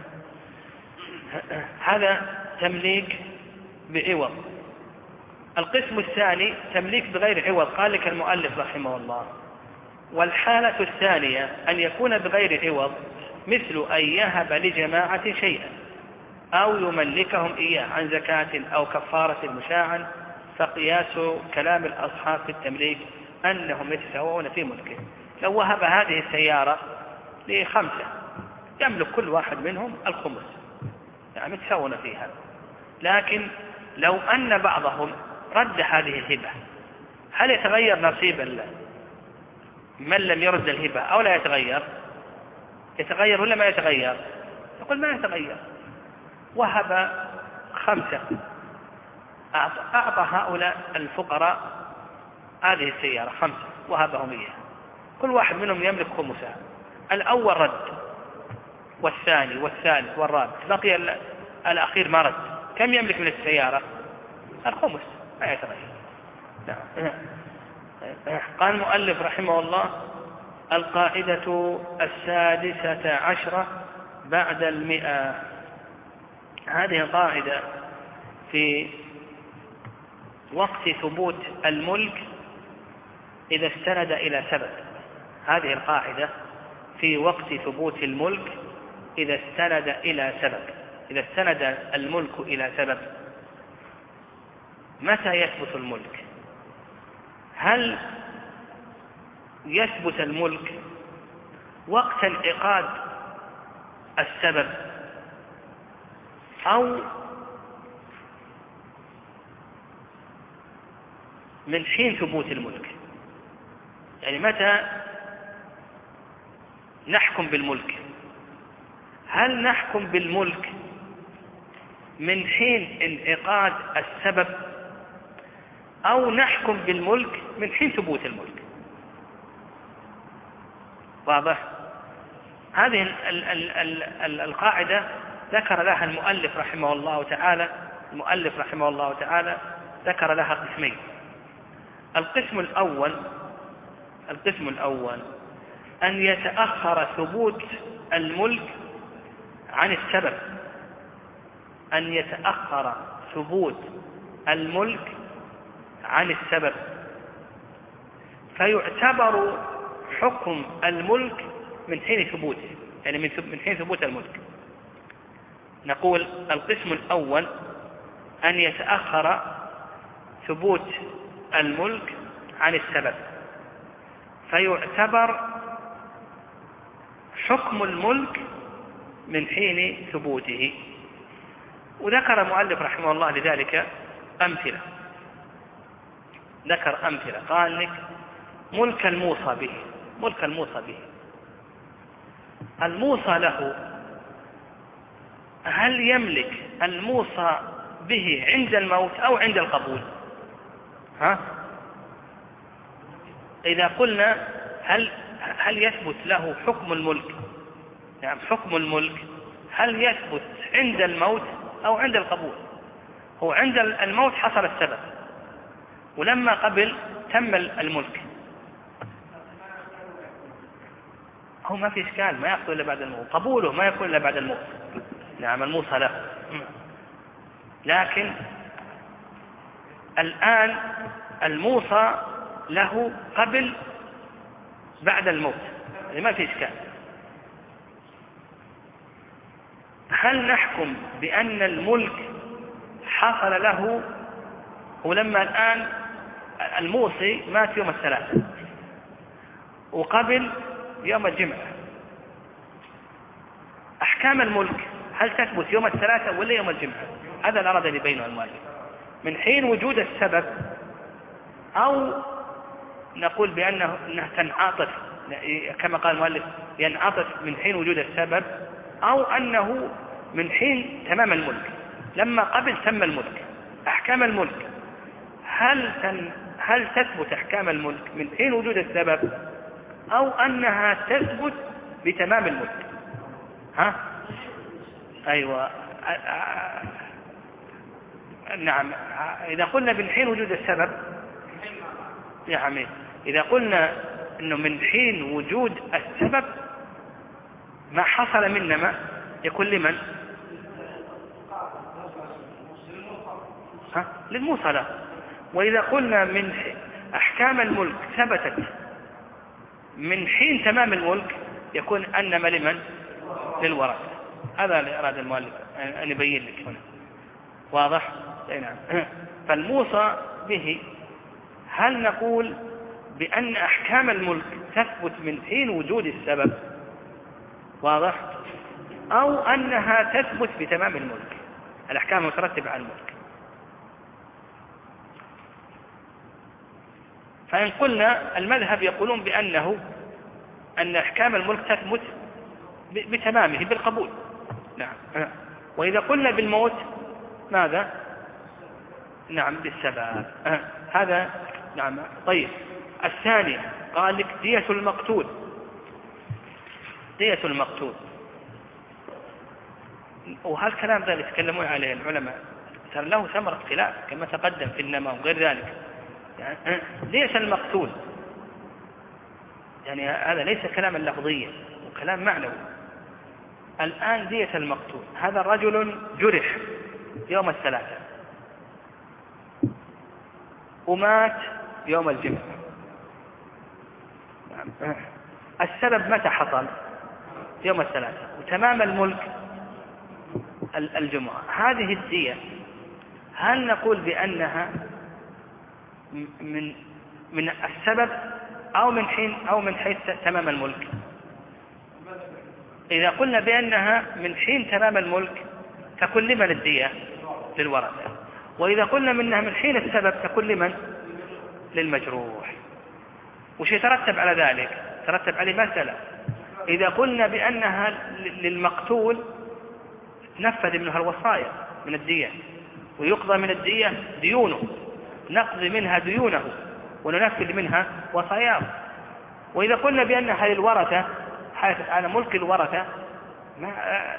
هذا تمليك بعوض. القسم الثاني تمليك بغير عوض. قال لك المؤلف رحمه الله: والحالة الثانية أن يكون بغير عوض مثل أن يهب لجماعة شيئا أو يملكهم إياه عن زكاة أو كفارة مشاعا، فقياس كلام الأصحاب في التمليك أنهم يتساوون في ملكه. لو وهب هذه السيارة لخمسة يملك كل واحد منهم الخمس، يعني يتساوون فيها. لكن لو أن بعضهم رد هذه الهبة هل يتغير نصيب من لم يرد الهبة أو لا يتغير؟ يتغير ولا ما يتغير؟ يقول ما يتغير. وهب خمسة، أعطى هؤلاء الفقراء هذه السيارة خمسة وهبهم إياها، كل واحد منهم يملك خمسها. الأول رد والثاني والثالث والرابع، بقي الأخير ما رد، كم يملك من السيارة؟ الخمس، ما يتغير. قال المؤلف رحمه الله: القاعدة السادسة عشرة بعد المئة. هذه القاعدة في وقت ثبوت الملك إذا استند إلى سبب. هذه القاعدة في وقت ثبوت الملك إذا استند إلى سبب. إذا استند الملك إلى سبب، متى يثبت الملك؟ هل يثبت الملك وقت انعقاد السبب أو من حين ثبوت الملك؟ يعني متى نحكم بالملك؟ هل نحكم بالملك من حين انعقاد السبب أو نحكم بالملك من حين ثبوت الملك؟ واضح؟ هذه ال ال ال القاعدة ذكر لها المؤلف رحمه الله تعالى المؤلف رحمه الله تعالى ذكر لها قسمين. القسم الأول القسم الأول أن يتأخر ثبوت الملك عن السبب، أن يتأخر ثبوت الملك عن السبب، فيعتبر حكم الملك من حين ثبوته، يعني من حين ثبوت الملك. نقول القسم الأول أن يتأخر ثبوت الملك عن السبب، فيعتبر حكم الملك من حين ثبوته. وذكر المؤلف رحمه الله لذلك أمثلة. ذكر أمثلة قال لك: ملك الموصى به. ملك الموصى به، الموصى له، هل يملك الموصى به عند الموت أو عند القبول؟ ها؟ إذا قلنا هل هل يثبت له حكم الملك، يعني حكم الملك هل يثبت عند الموت أو عند القبول؟ هو عند الموت حصل السبب، ولما قبل تم الملك. هو ما في إشكال، ما يحصل إلا بعد الموت، قبوله ما يكون إلا بعد الموت. نعم الموصى له. لكن الآن الموصى له قبل بعد الموت، يعني ما في إشكال. هل نحكم بأن الملك حصل له ولما الآن الموصي مات يوم الثلاثاء وقبل يوم الجمعة، أحكام الملك هل تثبت يوم الثلاثاء ولا يوم الجمعة؟ هذا الأراد اللي بينه المؤلف من حين وجود السبب، أو نقول بأنه أنها تنعطف كما قال المؤلف ينعطف من حين وجود السبب، أو أنه من حين تمام الملك، لما قبل تم الملك. أحكام الملك هل تن هل تثبت أحكام الملك من حين وجود السبب أو أنها تثبت بتمام الملك؟ ها؟ أيوة. نعم. إذا قلنا من حين وجود السبب يا حميد إذا قلنا أنه من حين وجود السبب ما حصل من نماء يكون لمن؟ ها؟ للموصلة. وإذا قلنا من أحكام الملك ثبتت من حين تمام الملك يكون أنما لمن؟ للورثة. هذا اللي أراد المؤلف أن يبين لك هنا. واضح؟ أي نعم. فالموصى به هل نقول بأن أحكام الملك تثبت من حين وجود السبب؟ واضح؟ أو أنها تثبت بتمام الملك، الأحكام المترتبة على الملك. فإن قلنا المذهب يقولون بأنه أن أحكام الملك تثبت بتمامه بالقبول. نعم. وإذا قلنا بالموت ماذا؟ نعم بالسبب. هذا نعم. طيب الثاني قال لك دية المقتول. دية المقتول وهالكلام ذا اللي يتكلمون عليه العلماء ترى له ثمرة خلاف كما تقدم في النماء وغير ذلك. يعني دية المقتول يعني هذا ليس كلاما لفظيا وكلام معنوي. الآن دية المقتول هذا رجل جرح يوم الثلاثاء ومات يوم الجمعة. السبب متى حصل؟ يوم الثلاثاء وتمام الملك الجمعة. هذه الدية هل نقول بأنها من من السبب أو من حين أو من حيث تمام الملك؟ إذا قلنا بأنها من حين تمام الملك تكون لمن الدية؟ للورثة. وإذا قلنا منها من حين السبب تكون لمن؟ للمجروح. وش يترتب على ذلك؟ ترتب عليه مسألة. إذا قلنا بأنها للمقتول نفذ منها الوصايا من الدية ويقضى من الدية ديونه، نقضي منها ديونه وننفذ منها وصاياه. وإذا قلنا بأنها للورثة حيث على ملك الورثة ما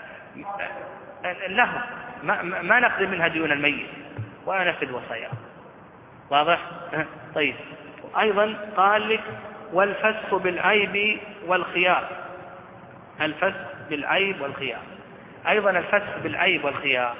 له ما, ما نقضي منها ديون الميت ولا ننفذ وصاياه. واضح؟ طيب أيضا قال لك والفسخ بالعيب والخيار. الفسخ بالعيب والخيار أيضا الفسخ بالعيب والخيار.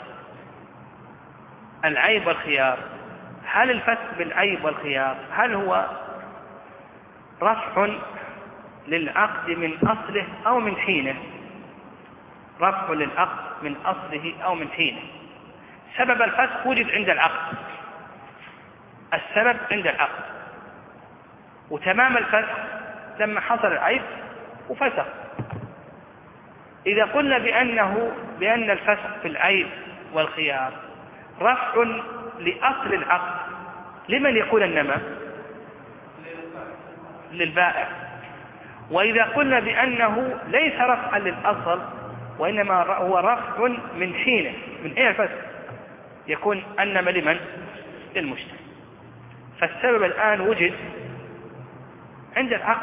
العيب والخيار هل الفسخ بالعيب والخيار هل هو رفع للعقد من أصله أو من حينه؟ رفع للعقد من أصله أو من حينه. سبب الفسخ وجد عند العقد، السبب عند العقد، وتمام الفسخ لما حصل العيب وفسخ. إذا قلنا بأنه بأن الفسخ في العيب والخيار رفع لأصل العقد لمن يكون النماء؟ للبائع. وإذا قلنا بأنه ليس رفعا للأصل وإنما هو رفع من حينه من حين الفسخ يكون النماء لمن؟ للمشتري. فالسبب الآن وجد عند العقد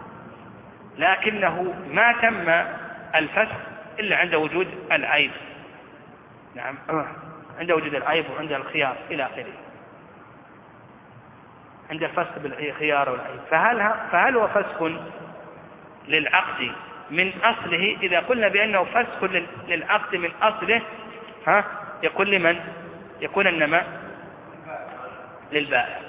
لكنه ما تم الفسخ إلا عند وجود العيب. نعم عند وجود العيب وعند الخيار إلى آخره. عند الفسخ بالخيار والعيب فهل فهل هو فسخ للعقد من أصله؟ إذا قلنا بأنه فسخ للعقد من أصله ها يكون لمن؟ يكون النماء للبائع.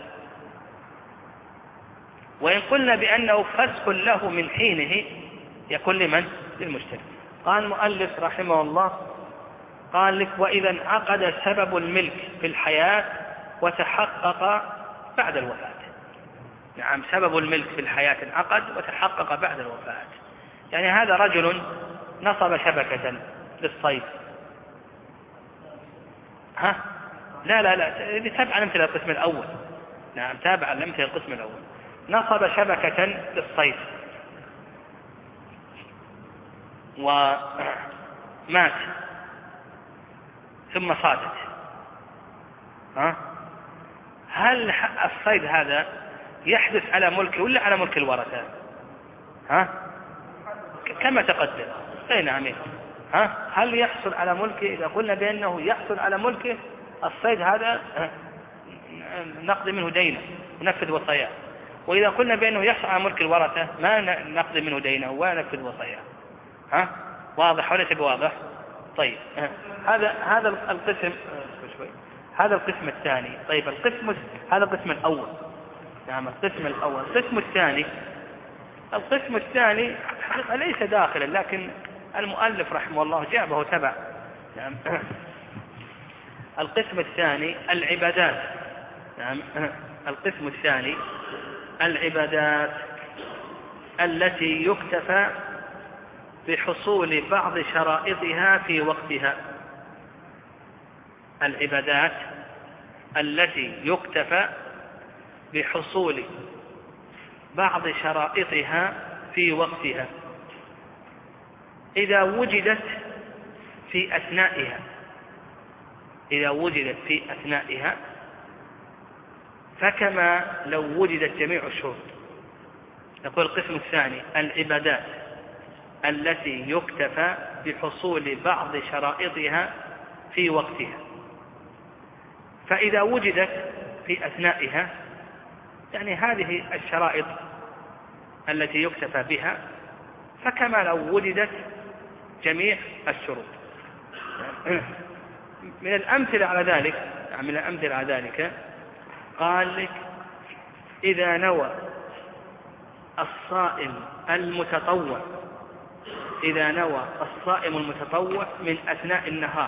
وإن قلنا بأنه فسخ له من حينه يكون لمن؟ للمشتري. قال المؤلف رحمه الله قال لك وإذا انعقد سبب الملك في الحياة وتحقق بعد الوفاة. نعم سبب الملك في الحياة انعقد وتحقق بعد الوفاة. يعني هذا رجل نصب شبكة للصيد. ها لا لا لا تابع الأمثلة القسم الأول. نعم تابع الأمثلة القسم الأول. نصب شبكة للصيد ومات ثم صادت. ها هل الصيد هذا يحدث على ملكه ولا على ملك الورثة؟ ها كما تقدم. اي نعم. ها هل يحصل على ملكه؟ إذا قلنا بأنه يحصل على ملكه الصيد هذا نقضي منه دينه ونفذ وصاياه. وإذا قلنا بأنه يحصل على ملك الورثة ما نقضي منه دينه ولا نفذ وصيه. ها واضح ولا تبي واضح؟ طيب هذا هذا القسم شوي هذا القسم الثاني. طيب القسم هذا القسم الأول. نعم القسم الأول. القسم الثاني القسم الثاني حقيقة ليس داخلا، لكن المؤلف رحمه الله جابه تبع. نعم القسم الثاني العبادات. نعم القسم الثاني العبادات التي يكتفى بحصول بعض شرائطها في وقتها. العبادات التي يكتفى بحصول بعض شرائطها في وقتها إذا وجدت في أثنائها إذا وجدت في أثنائها فكما لو وجدت جميع الشروط. نقول القسم الثاني العبادات التي يكتفى بحصول بعض شرائطها في وقتها، فإذا وجدت في أثنائها يعني هذه الشرائط التي يكتفى بها فكما لو وجدت جميع الشروط. من الأمثلة على ذلك من الأمثلة على ذلك قال لك إذا نوى الصائم المتطوع إذا نوى الصائم المتطوع من أثناء النهار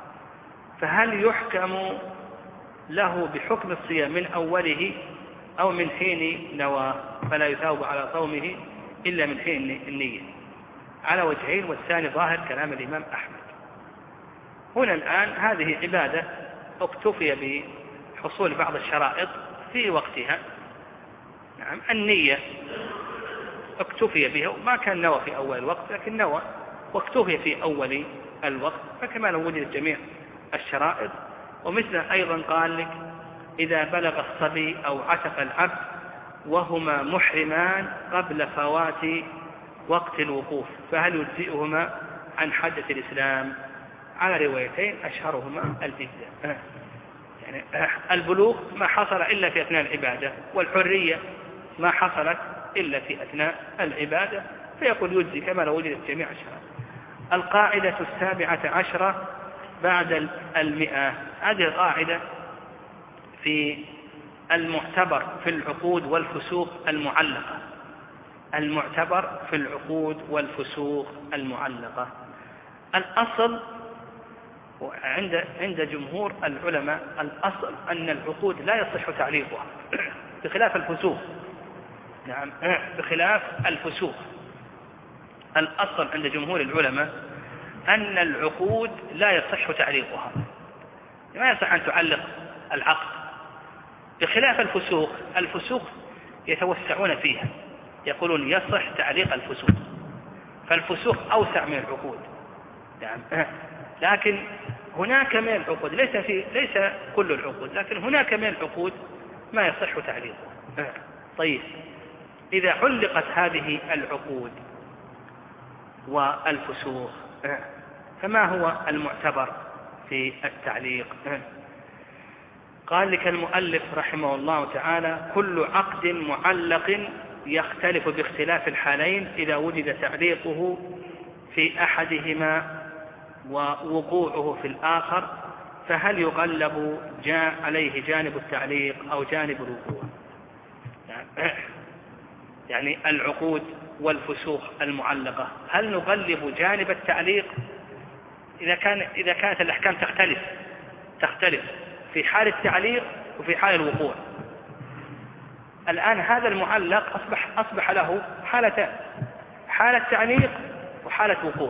فهل يحكم له بحكم الصيام من أوله أو من حين نوى، فلا يثاب على صومه إلا من حين النية على وجهين، والثاني ظاهر كلام الإمام أحمد. هنا الآن هذه عبادة اكتفي بحصول بعض الشرائط في وقتها. نعم النية اكتفي بها وما كان نوى في أول الوقت، لكن نوى واكتفي في أول الوقت فكما لو وجدت جميع الشرائط. ومثل أيضا قال لك إذا بلغ الصبي أو عتق العبد وهما محرمان قبل فوات وقت الوقوف فهل يجزئهما عن حجة الإسلام؟ على روايتين أشهرهما الإجزاء. يعني البلوغ ما حصل إلا في أثناء العبادة، والحرية ما حصلت إلا في أثناء العبادة، فيقول يجزي كما لو وجدت جميع الشرائط. القاعدة السابعة عشرة بعد المئة. هذه القاعدة في المعتبر في العقود والفسوق المعلقة. المعتبر في العقود والفسوق المعلقة الأصل عند عند جمهور العلماء الأصل أن العقود لا يصح تعليقها بخلاف الفسوق. نعم بخلاف الفسوق الأصل عند جمهور العلماء أن العقود لا يصح تعليقها، ما يصح أن تعلق العقد، بخلاف الفسوق. الفسوق يتوسعون فيها يقولون يصح تعليق الفسوق، فالفسوق أوسع من العقود. نعم لكن هناك من العقود ليس في ليس كل العقود، لكن هناك من العقود ما يصح تعليقه. طيب إذا علقت هذه العقود والفسوق فما هو المعتبر في التعليق؟ قال لك المؤلف رحمه الله تعالى كل عقد معلق يختلف باختلاف الحالين إذا وجد تعليقه في أحدهما ووقوعه في الآخر فهل يغلب جاء عليه جانب التعليق أو جانب الوقوع؟ يعني العقود والفسوق المعلقة هل نغلب جانب التعليق إذا كان إذا كانت الأحكام تختلف تختلف في حال التعليق وفي حال الوقوع؟ الآن هذا المعلق أصبح أصبح له حالتان، حالة تعليق وحالة وقوع،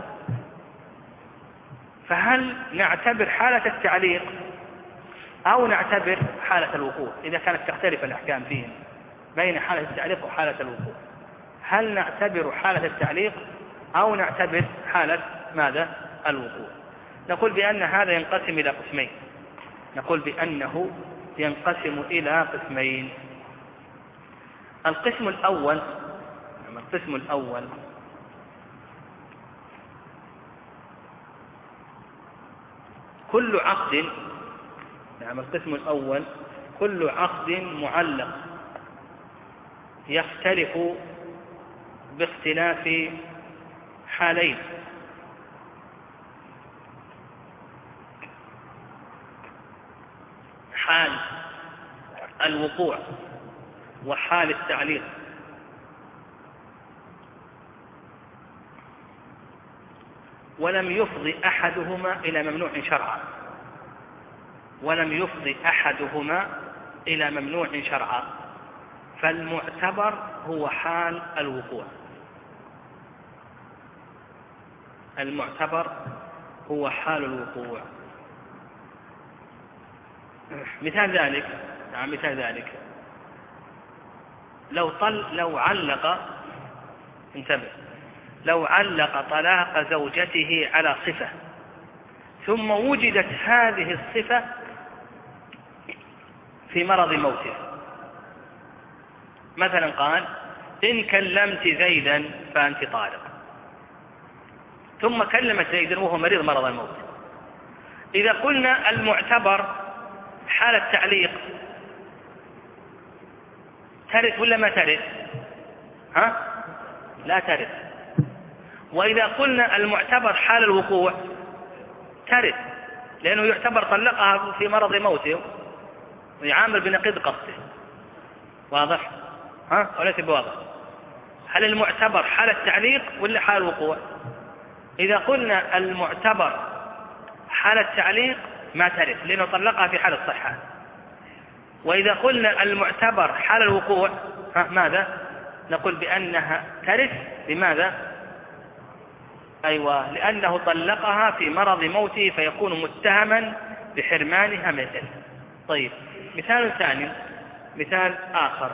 فهل نعتبر حالة التعليق أو نعتبر حالة الوقوع إذا كانت تختلف الأحكام فيه بين حالة التعليق وحالة الوقوع؟ هل نعتبر حالة التعليق أو نعتبر حالة ماذا؟ الوقوع. نقول بأن هذا ينقسم إلى قسمين نقول بأنه ينقسم إلى قسمين. القسم الأول القسم الأول كل عقد نعم القسم الأول كل عقد معلق يختلف باختلاف حالين. حال الوقوع وحال التعليق. ولم يفضي أحدهما إلى ممنوع شرعا ولم يفضي أحدهما إلى ممنوع شرعا فالمعتبر هو حال الوقوع. المعتبر هو حال الوقوع. مثال ذلك نعم مثال ذلك لو طل لو علق انتبه لو علق طلاق زوجته على صفة ثم وجدت هذه الصفة في مرض موته. مثلا قال إن كلمت زيدا فأنت طالق، ثم كلمت زيدا وهو مريض مرض الموت. إذا قلنا المعتبر حال التعليق ترث ولا ما ترث؟ ها؟ لا ترث. وإذا قلنا المعتبر حال الوقوع ترث، لأنه يعتبر طلقها في مرض موته ويعامل بنقيض قصده. واضح؟ ها؟ وليس بواضح. هل المعتبر حال التعليق ولا حال الوقوع؟ إذا قلنا المعتبر حال التعليق ما ترث لأنه طلقها في حال الصحة. وإذا قلنا المعتبر حال الوقوع ها ماذا؟ نقول بأنها ترث. لماذا؟ أيوة لأنه طلقها في مرض موته فيكون متهما بحرمانها مثل. طيب مثال ثاني مثال آخر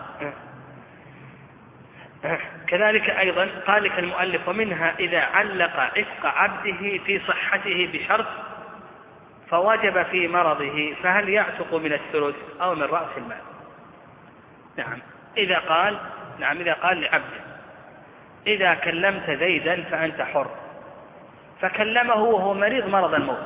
كذلك أيضا قال لك المؤلف ومنها إذا علق عتق عبده في صحته بشرط فوجب في مرضه فهل يعتق من الثلث أو من رأس المال؟ نعم إذا قال نعم إذا قال لعبده إذا كلمت زيدا فأنت حر، فكلمه وهو مريض مرض الموت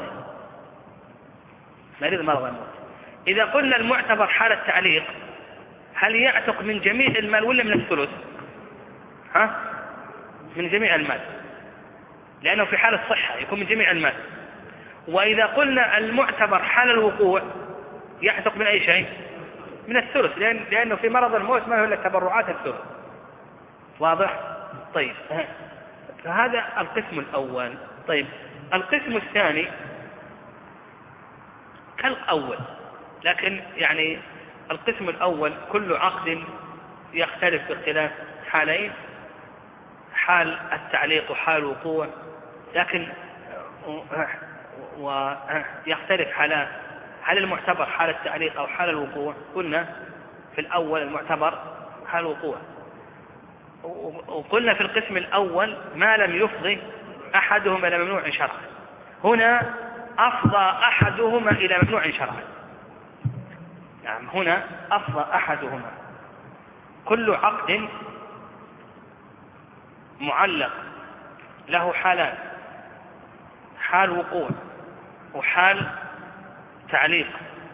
مريض مرض الموت إذا قلنا المعتبر حال التعليق هل يعتق من جميع المال ولا من الثلث؟ ها؟ من جميع المال، لأنه في حال الصحة يكون من جميع المال. وإذا قلنا المعتبر حال الوقوع يعتق من أي شيء؟ من الثلث، لأن لأنه في مرض الموت ما هو إلا تبرعات الثلث. واضح؟ طيب فهذا القسم الأول. طيب القسم الثاني كالأول، لكن يعني القسم الأول كل عقد يختلف باختلاف حالين، حال التعليق وحال الوقوع، لكن ويختلف حالات. هل المعتبر حال التعليق أو حال الوقوع؟ قلنا في الأول المعتبر حال الوقوع، وقلنا في القسم الأول ما لم يفضي أحدهما إلى ممنوع شرعا. هنا أفضى أحدهما إلى ممنوع شرعا. نعم هنا أفضى أحدهما. كل عقد معلق له حالان، حال وقوع وحال تعليق،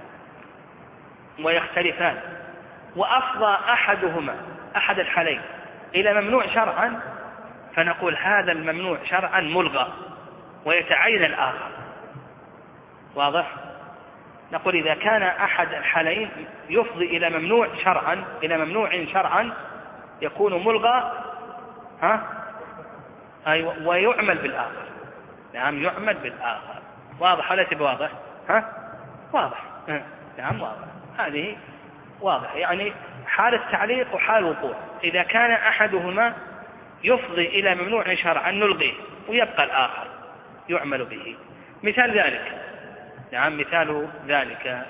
ويختلفان، وأفضى أحدهما أحد الحالين إلى ممنوع شرعا فنقول هذا الممنوع شرعا ملغى ويتعين الآخر. واضح؟ نقول إذا كان أحد الحالين يفضي إلى ممنوع شرعا إلى ممنوع شرعا يكون ملغى ها أيوة ويعمل بالآخر. نعم يعمل بالآخر. واضح ولا تبقى واضح؟ ها واضح. نعم واضح. هذه واضح، يعني حال التعليق وحال الوقوع إذا كان أحدهما يفضي إلى ممنوع شرعا نلغيه ويبقى الآخر يعمل به. مثال ذلك نعم مثال ذلك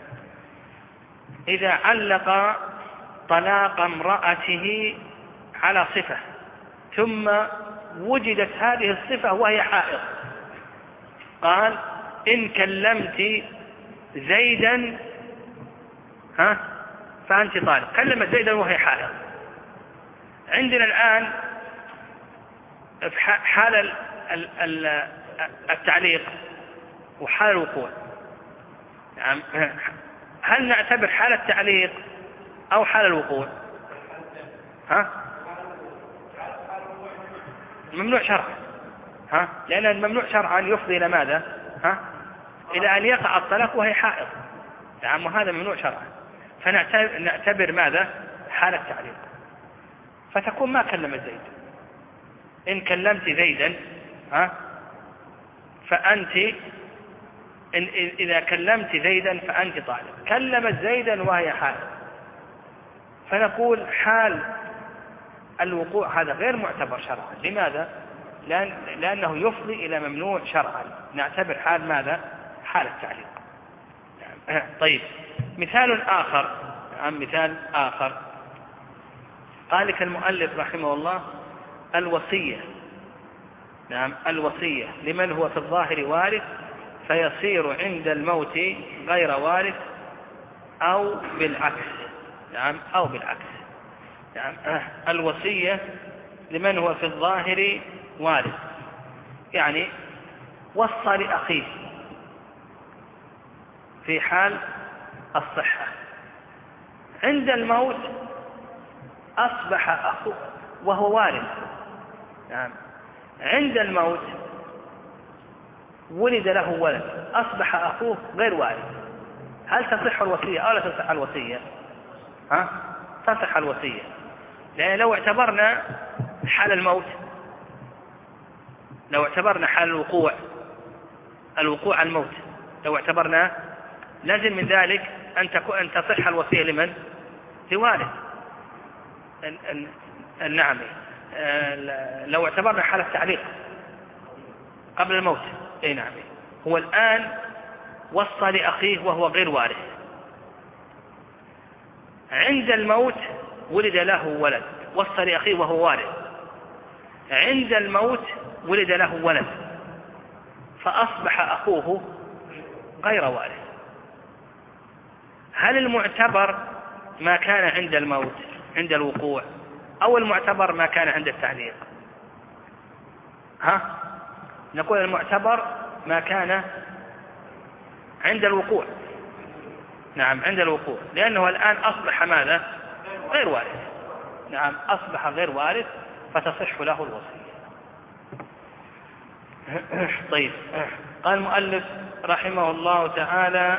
إذا علق طلاق امرأته على صفة ثم وجدت هذه الصفة وهي حائض، قال إن كلمت زيدا ها فأنت طالق. كلمت زيدا وهي حائض. عندنا الآن في حال التعليق وحال الوقوع، نعم يعني، هل نعتبر حال التعليق أو حال الوقوع؟ ها؟ ممنوع شرعا، ها؟ لأن الممنوع شرعا يفضي إلى ماذا؟ ها؟ إلى أن يقع الطلاق وهي حائض، نعم، وهذا ممنوع شرعا. فنعتبر ماذا؟ حالة تعليق. فتكون ما كلمت زيد. إن كلمت زيدا، ها؟ فأنت إن إذا كلمت زيدا فأنت طالق. كلمت زيدا وهي حائض، فنقول حال الوقوع هذا غير معتبر شرعا. لماذا؟ لأن لأنه يفضي إلى ممنوع شرعا. نعتبر حال ماذا؟ حال التعليق. طيب، مثال آخر، نعم، مثال آخر قال لك المؤلف رحمه الله: الوصية، نعم، الوصية لمن هو في الظاهر وارث فيصير عند الموت غير وارث، أو بالعكس، نعم، أو بالعكس، نعم. الوصية لمن هو في الظاهر وارث، يعني وصى لأخيه في حال الصحة، عند الموت أصبح أخوه وهو وارث، نعم، عند الموت ولد له ولد أصبح أخوه غير وارث. هل تصح الوصية أو لا تصح الوصية؟ ها؟ تصح الوصية، لأن لو اعتبرنا حال الموت، لو اعتبرنا حال الوقوع الوقوع الموت لو اعتبرنا، لازم من ذلك أن تكون أن تصح الوصية لمن؟ لوارث. النعم، لو اعتبرنا حال التعليق قبل الموت، اي نعم، هو الآن وصى لأخيه وهو غير وارث، عند الموت ولد له ولد، وصى لأخيه وهو وارث، عند الموت ولد له ولد فأصبح أخوه غير وارث. هل المعتبر ما كان عند الموت عند الوقوع، أو المعتبر ما كان عند التعليق؟ ها؟ نقول المعتبر ما كان عند الوقوع، نعم، عند الوقوع، لأنه الآن أصبح ماذا؟ غير وارث، نعم، أصبح غير وارث فتصح له الوصية. طيب، قال المؤلف رحمه الله تعالى: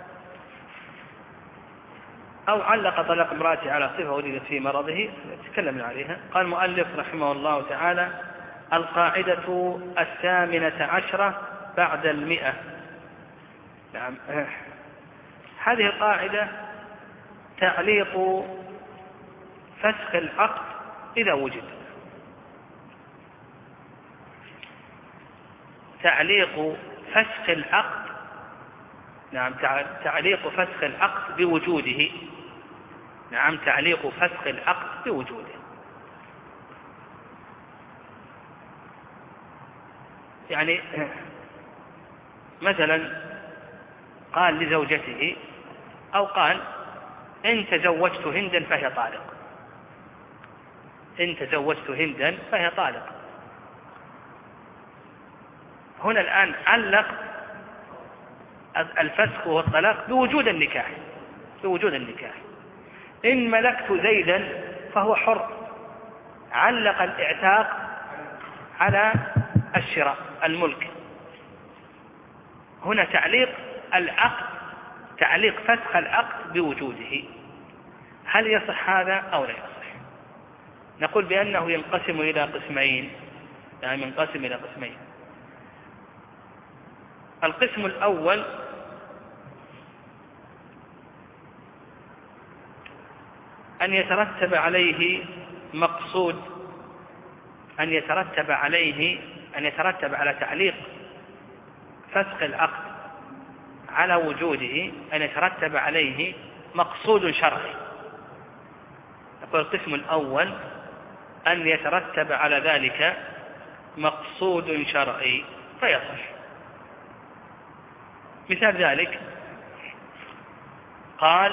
أو علق طلاق امرأته على صفة وجدت في مرضه، تكلمنا عليها. قال المؤلف رحمه الله تعالى: القاعدة الثامنة عشرة بعد المئة. نعم، هذه القاعدة تعليق فسخ العقد إذا وجد. تعليق فسخ العقد، نعم، تعليق فسخ العقد بوجوده، نعم، تعليق فسخ العقد بوجوده. يعني مثلا قال لزوجته، أو قال: إن تزوجت هندا فهي طالق، إن تزوجت هندا فهي طالق. هنا الآن علق الفسخ والطلاق بوجود النكاح، بوجود النكاح. إن ملكت زيدا فهو حر، علق الاعتاق على الشراء، الملك. هنا تعليق العقد، تعليق فسخ العقد بوجوده. هل يصح هذا أو لا يصح؟ نقول بأنه ينقسم إلى قسمين، يعني ينقسم إلى قسمين. القسم الأول أن يترتب عليه مقصود، أن يترتب عليه أن يترتب على تعليق فسخ العقد على وجوده أن يترتب عليه مقصود شرعي. نقول القسم الأول أن يترتب على ذلك مقصود شرعي فيصح. مثال ذلك قال: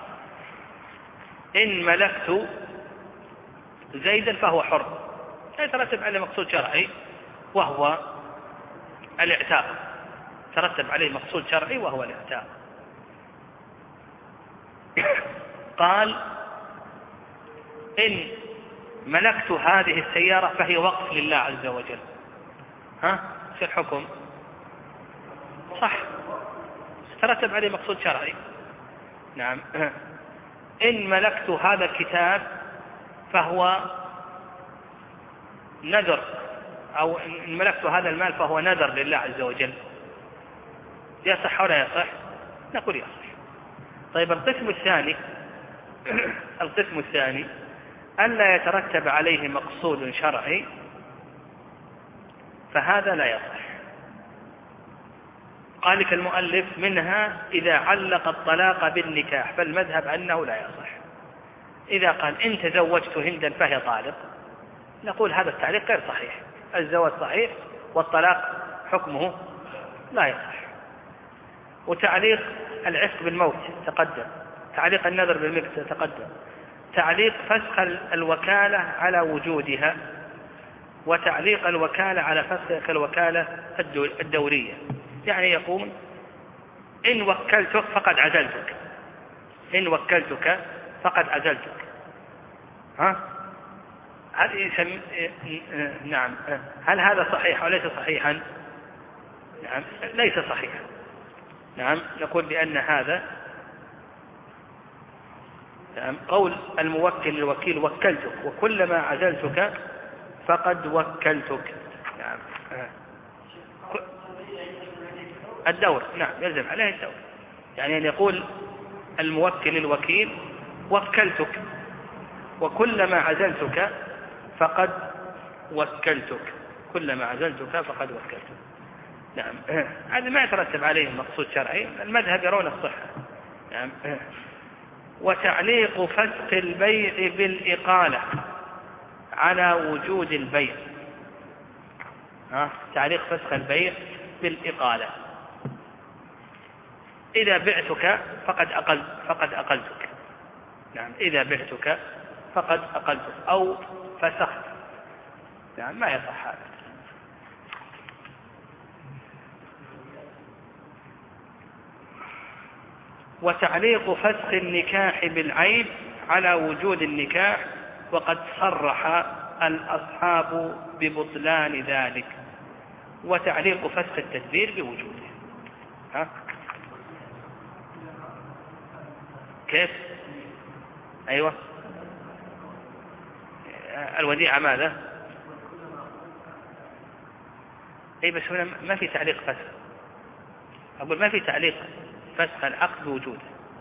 إن ملكت زيدا فهو حر، يترتب عليه مقصود شرعي وهو الاعتاق، ترتب عليه مقصود شرعي وهو الاعتاق. قال: إن ملكت هذه السيارة فهي وقف لله عز وجل، ها في الحكم صح، ترتب عليه مقصود شرعي. نعم. إن ملكت هذا الكتاب فهو نذر، أو إن ملكت هذا المال فهو نذر لله عز وجل، يصح ولا يصح؟ نقول يصح. طيب القسم الثاني القسم الثاني ألا يترتب عليه مقصود شرعي، فهذا لا يصح. قال لك المؤلف منها إذا علق الطلاق بالنكاح، فالمذهب أنه لا يصح. إذا قال إن تزوجت هندا فهي طالق، نقول هذا التعليق غير صحيح، الزواج صحيح والطلاق حكمه لا يصح. وتعليق العتق بالموت تقدم، تعليق النذر بالملك تقدم، تعليق فسخ الوكالة على وجودها، وتعليق الوكالة على فسخ الوكالة الدورية. يعني يقول إن وكلتك فقد عزلتك، إن وكلتك فقد عزلتك، ها هل يسم... نعم هل هذا صحيح أو ليس صحيحا؟ نعم ليس صحيحا. نعم نقول بأن هذا نعم قول الموكل للوكيل وكلتك وكلما عزلتك فقد وكلتك. نعم الدور، نعم يلزم عليه الدور، يعني أن يقول الموكل للوكيل وكلتك وكلما عزلتك فقد وكلتك، كلما عزلتك فقد وكلتك. نعم هذا ما يترتب عليه مقصود شرعي، المذهب يرون الصحة. نعم. وتعليق فسخ البيع بالإقالة على وجود البيع، ها تعليق فسخ البيع بالإقالة، إذا بعتك فقد أقل فقد أقلتك. نعم إذا بعتك فقد أقلتك أو فسخت. نعم ما يصح هذا. وتعليق فسخ النكاح بالعيب على وجود النكاح، وقد صرح الأصحاب ببطلان ذلك. وتعليق فسخ التدبير بوجوده. ها كيف؟ أيوة الوديعة ماذا؟ أي بس هنا ما في تعليق فسخ، أقول ما في تعليق فسخ العقد بوجوده،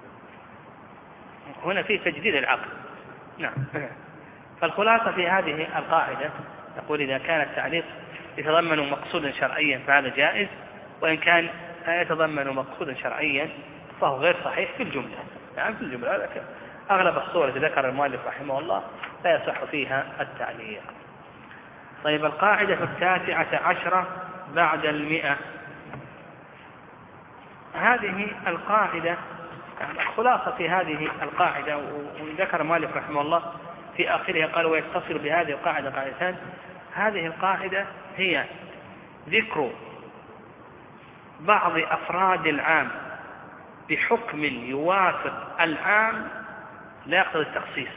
هنا في تجديد العقد. نعم. فالخلاصة في هذه القاعدة نقول إذا كان التعليق يتضمن مقصودا شرعيا فهذا جائز، وإن كان لا يتضمن مقصودا شرعيا فهو غير صحيح في الجملة. نعم في الجملة أغلب الصور التي ذكر المؤلف رحمه الله لا يصح فيها التعليق. طيب القاعدة التاسعة عشرة بعد المئة، هذه القاعدة الخلاصة في هذه القاعدة، وذكر المؤلف رحمه الله في آخرها قال ويتصل بهذه القاعدة قاعدتان. هذه القاعدة هي ذكر بعض أفراد العام بحكم يوافق العام لا يقتضي التخصيص،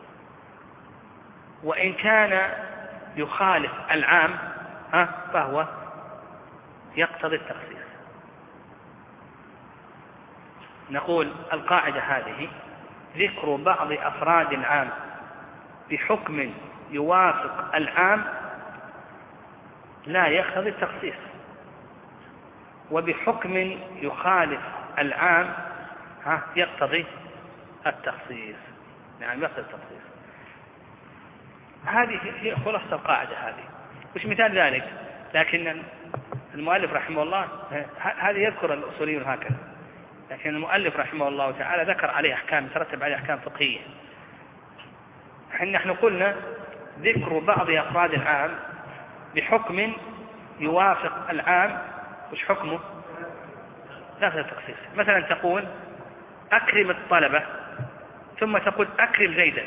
وإن كان يخالف العام ها فهو يقتضي التخصيص. نقول القاعدة هذه ذكر بعض أفراد العام بحكم يوافق العام لا يقتضي التخصيص، وبحكم يخالف العام ها يقتضي التخصيص. نعم يقتضي التخصيص. هذه هي خلاصة القاعدة هذه. وش مثال ذلك؟ لكن المؤلف رحمه الله هذا يذكر الأصوليون هكذا، لكن المؤلف رحمه الله تعالى ذكر عليه أحكام ترتب عليه أحكام فقهية. نحن قلنا ذكر بعض أفراد العام بحكم يوافق العام، وش حكمه؟ لا في التخصيص. مثلا تقول أكرم الطلبة ثم تقول أكرم زيدا.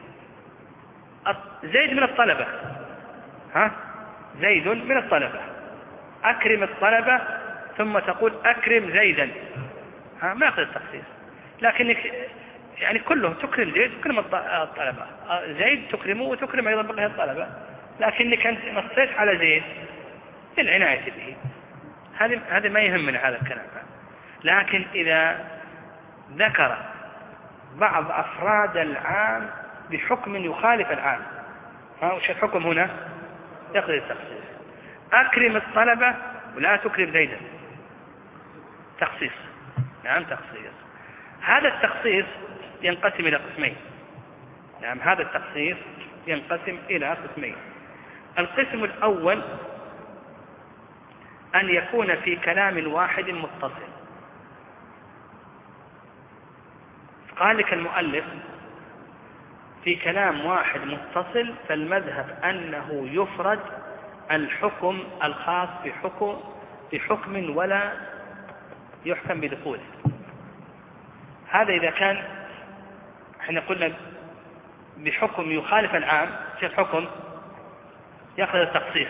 زيد من الطلبة، ها زيد من الطلبة. أكرم الطلبة ثم تقول أكرم زيدا، ها ما يقتضي التخصيص. لكنك يعني كله تكرم زيد تكرم الطلبة، زيد تكرمه وتكرم أيضا بقية الطلبة، لكنك أنت نصيت على زيد للعناية به. هذا هذا ما يهمنا هذا الكلام. لكن إذا ذكر بعض أفراد العام بحكم يخالف العام، ها وش الحكم هنا؟ يقضي التخصيص. أكرم الطلبة ولا تكرم زيدا، تخصيص. نعم تخصيص. هذا التخصيص ينقسم إلى قسمين. نعم هذا التخصيص ينقسم إلى قسمين. القسم الأول أن يكون في كلام واحد متصل. قال لك المؤلف في كلام واحد متصل، فالمذهب أنه يفرد الحكم الخاص بحكم بحكم ولا يحكم بدخوله. هذا إذا كان احنا قلنا بحكم يخالف العام، في الحكم يأخذ التخصيص.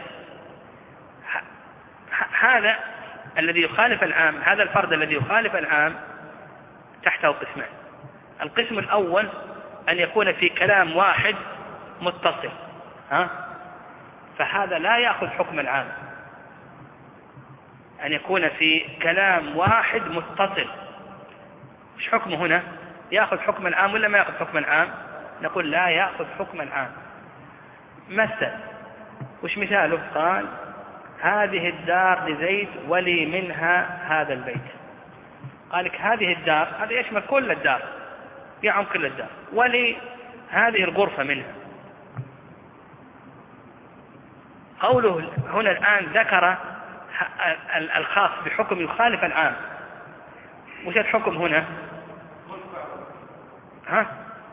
هذا الذي يخالف العام، هذا الفرد الذي يخالف العام تحته قسمان. القسم الأول أن يكون في كلام واحد متصل، ها؟ فهذا لا يأخذ حكم العام. أن يكون في كلام واحد متصل، مش حكمه هنا؟ يأخذ حكم العام ولا ما يأخذ حكم العام؟ نقول لا يأخذ حكم العام. مثل، وش مثاله؟ قال هذه الدار لزيد ولي منها هذا البيت. قال لك هذه الدار، هذا يشمل كل الدار، يعم كل الدار، ولي هذه الغرفة منها. قوله هنا الآن ذكر الخاص بحكم يخالف العام. وش الحكم هنا؟ ها؟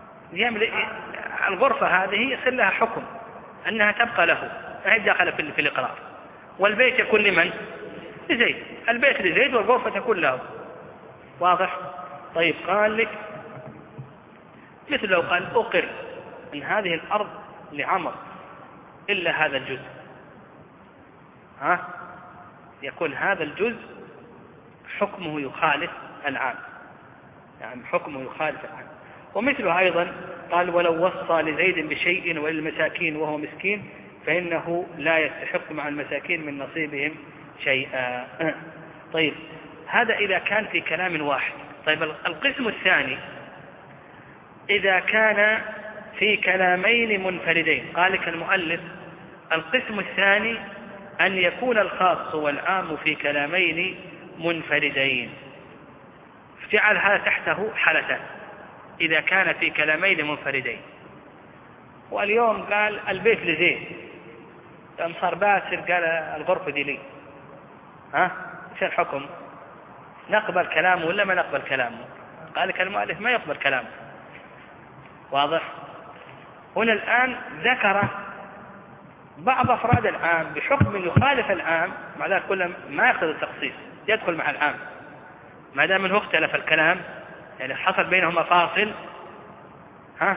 الغرفة هذه يصير لها حكم أنها تبقى له، ما هي داخلة في الإقرار. والبيت يكون لمن؟ لزيد. البيت لزيد والغرفة تكون له. واضح؟ طيب قال لك مثل لو قال أقر أن هذه الأرض لعمر إلا هذا الجزء، ها؟ يكون هذا الجزء حكمه يخالف العام، يعني حكمه يخالف العام. ومثله أيضا قال ولو وصى لزيد بشيء وللمساكين وهو مسكين فإنه لا يستحق مع المساكين من نصيبهم شيئا. طيب هذا إذا كان في كلام واحد. طيب القسم الثاني إذا كان في كلامين منفردين. قال لك المؤلف القسم الثاني أن يكون الخاص والعام في كلامين منفردين، جعل هذا تحته حالتان إذا كان في كلامين منفردين. واليوم قال البيت لزيد، لما صار باسر قال الغرفة دي لي، ها؟ ايش الحكم؟ نقبل كلامه ولا ما نقبل كلامه؟ قال لك المؤلف ما يقبل كلامه. واضح؟ هنا الآن ذكر بعض أفراد العام بحكم يخالف العام، مع ذلك كله ما يأخذ التخصيص، يدخل مع العام ما دام منه اختلف الكلام، يعني حصل بينهما فاصل. ها؟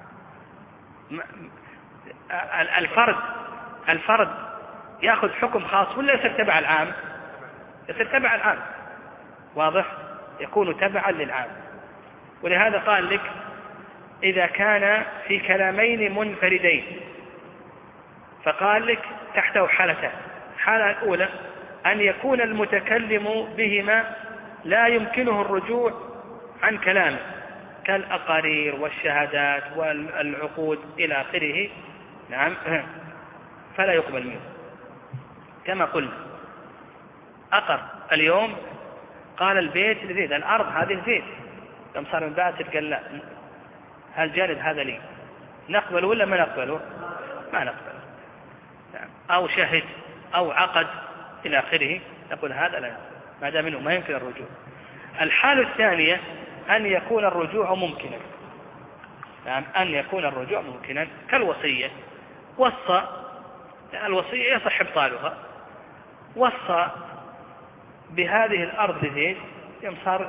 الفرد الفرد يأخذ حكم خاص ولا يصير تبع العام؟ يصير تبع العام. واضح؟ يكون تبعا للعام. ولهذا قال لك إذا كان في كلامين منفردين، فقال لك تحته حالتان. الحالة الأولى أن يكون المتكلم بهما لا يمكنه الرجوع عن كلامه كالأقارير والشهادات والعقود إلى آخره، نعم، فلا يقبل منه. كما قلنا أقر اليوم قال البيت لزيد، الأرض هذه لزيد، لما صار من باسل قال لا، هل جالد هذا لي؟ نقبله ولا ما نقبله؟ ما نقبله. أو شهد أو عقد إلى آخره، نقول هذا لا يقبل ما دام منه ما يمكن الرجوع. الحالة الثانية أن يكون الرجوع ممكنا، يعني أن يكون الرجوع ممكنا كالوصية. وصى الوصية يصح إبطالها، وصى بهذه الأرض لزيد، يوم صار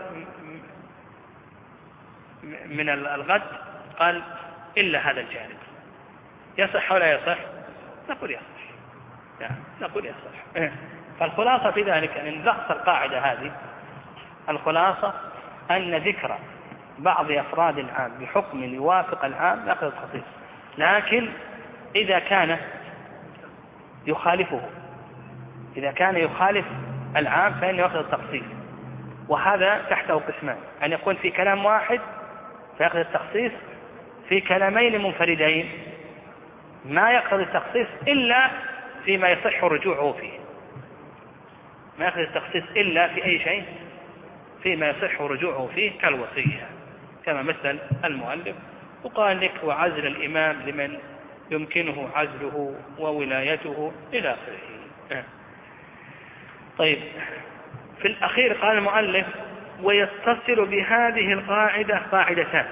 من الغد قال إلا هذا الجانب، يصح ولا يصح؟ نقول يصح، يعني نقول يصح. فالخلاصة في ذلك أن نلخص القاعدة هذه، الخلاصة أن ذكر بعض أفراد العام بحكم يوافق العام يأخذ التخصيص، لكن إذا كان يخالفه إذا كان يخالف العام فإنه يأخذ التخصيص. وهذا تحته قسمان: أن يكون في كلام واحد فيأخذ التخصيص، في كلامين منفردين ما يأخذ التخصيص إلا فيما يصح رجوعه فيه، ما يأخذ التخصيص إلا في أي شيء فيما يصح رجوعه فيه كالوصية، كما مثل المؤلف وقال لك: وعزل الإمام لمن يمكنه عزله وولايته إلى آخره. طيب، في الأخير قال المؤلف: ويتصل بهذه القاعدة قاعدتان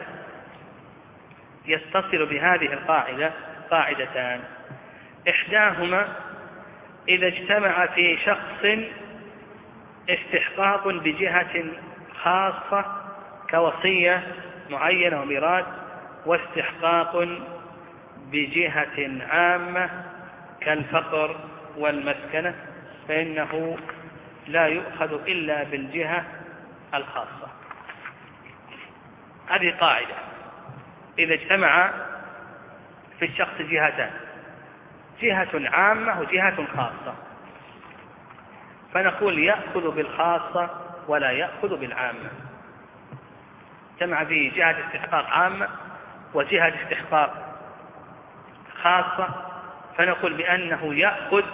يتصل بهذه القاعدة قاعدتان إحداهما إذا اجتمع في شخص استحقاق بجهة خاصة كوصية معينة وميراث، واستحقاق بجهة عامة كالفقر والمسكنة، فإنه لا يؤخذ إلا بالجهة الخاصة. هذه قاعدة: إذا اجتمع في الشخص جهتان، جهة عامة وجهة خاصة، فنقول يأخذ بالخاصة ولا يأخذ بالعامة. اجتمع فيه جهة استحقاق عامة وجهة استحقاق خاصة، فنقول بأنه يأخذ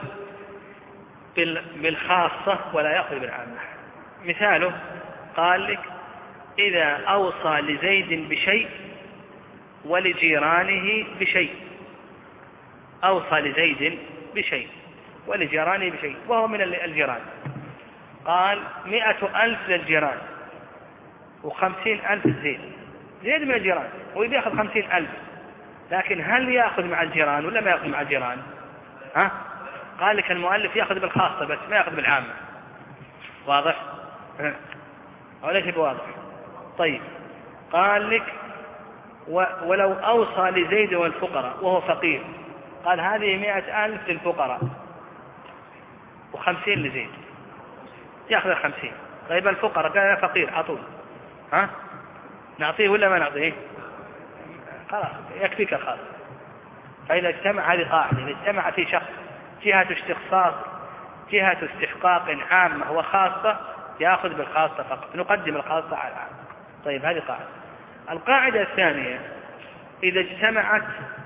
بالخاصة ولا يأخذ بالعامة. مثاله قال لك: إذا أوصى لزيد بشيء ولجيرانه بشيء، أوصى لزيد بشيء ولجيرانه بشيء وهو من الجيران، قال: مئة ألف للجيران وخمسين ألف زيد. زيد من الجيران ويبي يأخذ خمسين ألف، لكن هل يأخذ مع الجيران ولا ما يأخذ مع الجيران؟ ها؟ قال لك المؤلف يأخذ بالخاصة بس ما يأخذ بالعامة. واضح؟ وليس بواضح. طيب، قال لك: ولو أوصى لزيد والفقراء وهو فقير، قال: هذه مئة ألف للفقراء وخمسين لزيد، يأخذ الخمسين. طيب الفقراء قال: فقير عطول، ها؟ نعطيه ولا ما نعطيه؟ خلاص يكفيك خلاص. فإذا اجتمع، هذه قاعدة، إذا اجتمع في شخص جهة استخصاص جهة استحقاق عامة وخاصة يأخذ بالخاصة فقط، نقدم الخاصة على العام. طيب، هذه قاعدة. القاعدة الثانية: إذا اجتمعت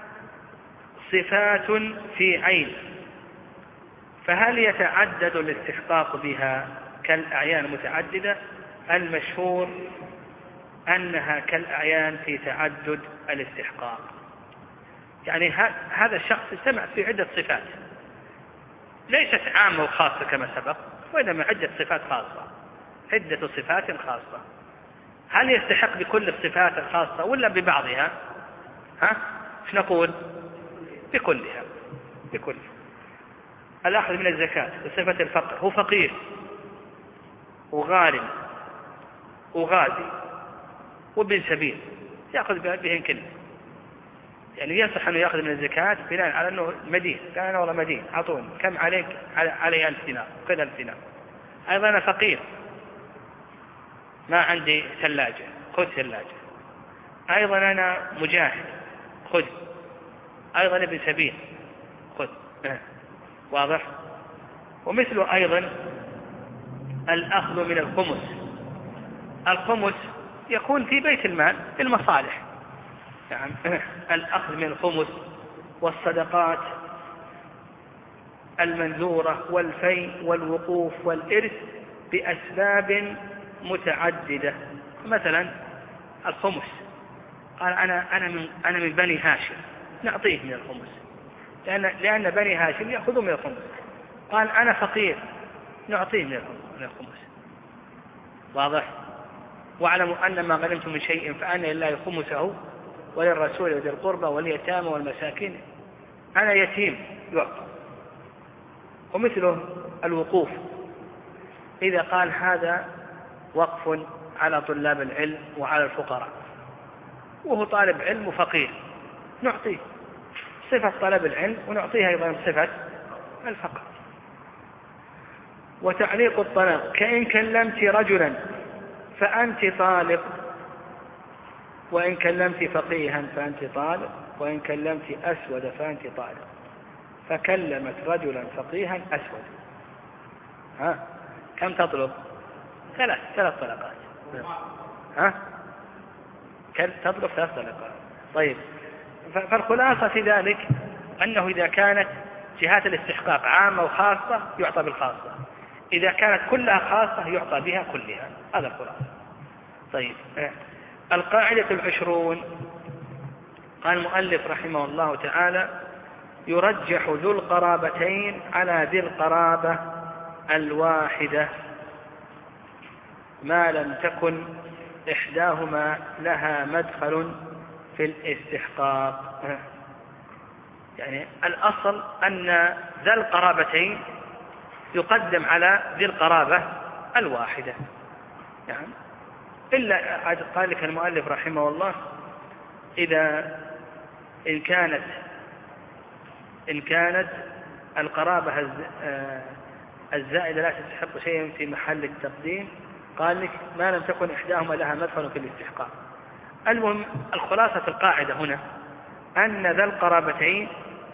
صفات في عين، فهل يتعدد الاستحقاق بها كالأعيان المتعددة؟ المشهور أنها كالأعيان في تعدد الاستحقاق. يعني هذا الشخص اجتمع في عدة صفات ليست عامة وخاصة كما سبق، وإنما عدة صفات خاصة، عدة صفات خاصة. هل يستحق بكل الصفات الخاصة ولا ببعضها؟ ها؟ ايش نقول؟ بكلها بكل الأخذ من الزكاة بصفة الفقر، هو فقير وغارم وغازي وابن سبيل، يأخذ بهن كله. يعني يصح أنه يأخذ من الزكاة بناء على أنه مدين، قال أنا والله مدين عطوني، كم عليك؟ علي ألف دينار، خذ ألف دينار. أيضا أنا فقير ما عندي ثلاجة، خذ ثلاجة. أيضا أنا مجاهد، خذ. أيضا ابن سبيل، خذ. واضح؟ ومثله أيضا الأخذ من الخمس. الخمس يكون في بيت المال في المصالح، يعني الأخذ من الخمس والصدقات المنذورة والفي والوقوف والإرث بأسباب متعددة. مثلا الخمس، قال أنا أنا من أنا من بني هاشم، نعطيه من الخمس لأن لأن بني هاشم يأخذوا من الخمس. قال أنا فقير، نعطيه من الخمس. واضح؟ واعلموا أن ما غنمتم من شيء فأن لله خمسه وللرسول وذي القربى واليتامى والمساكين. أنا يتيم يعطى. ومثله الوقوف، إذا قال هذا وقف على طلاب العلم وعلى الفقراء، وهو طالب علم وفقير، نعطيه صفة طلب العلم ونعطيها أيضا صفة الفقر. وتعليق الطلاق، كإن كلمت رجلا فأنت طالق، وإن كلمت فقيها فأنت طالب، وإن كلمت أسود فأنت طالب. فكلمت رجلا فقيها أسود. ها كم تطلب؟ ثلاث ثلاث طلقات. ها تطلب ثلاث طلقات. طيب، فالخلاصة في ذلك أنه إذا كانت جهات الاستحقاق عامة وخاصة يعطى بالخاصة، إذا كانت كلها خاصة يعطى بها كلها. هذا الخلاصة. طيب، القاعدة العشرون قال المؤلف رحمه الله تعالى: يرجح ذو القرابتين على ذي القرابة الواحدة ما لم تكن إحداهما لها مدخل في الاستحقاق. يعني الأصل أن ذا القرابتين يقدم على ذي القرابة الواحدة، يعني إلا قال لك المؤلف رحمه الله: إذا إن كانت إن كانت القرابة الزائدة لا تستحق شيئا في محل التقديم، قال لك ما لم تكن إحداهما لها مدخل في الاستحقاق. المهم الخلاصة في القاعدة هنا أن ذا القرابتين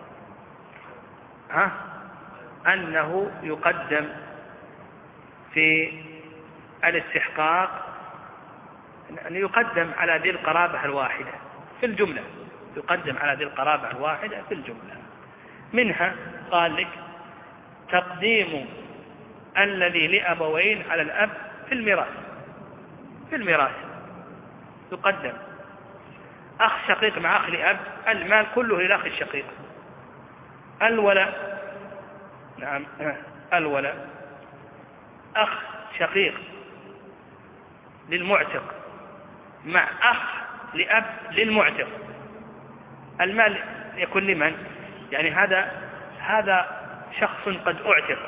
ها أنه يقدم في الاستحقاق، أن يقدم على ذي القرابة الواحدة في الجملة، يقدم على ذي القرابة الواحدة في الجملة. منها قال لك تقديم الذي لأبوين على الأب في الميراث. في الميراث يقدم أخ شقيق مع أخ لأب، المال كله للأخ الشقيق. الولاء، نعم الولاء أخ شقيق للمعتق مع أخ لأب للمعتق، المال يكون لمن؟ يعني هذا هذا شخص قد أعتق،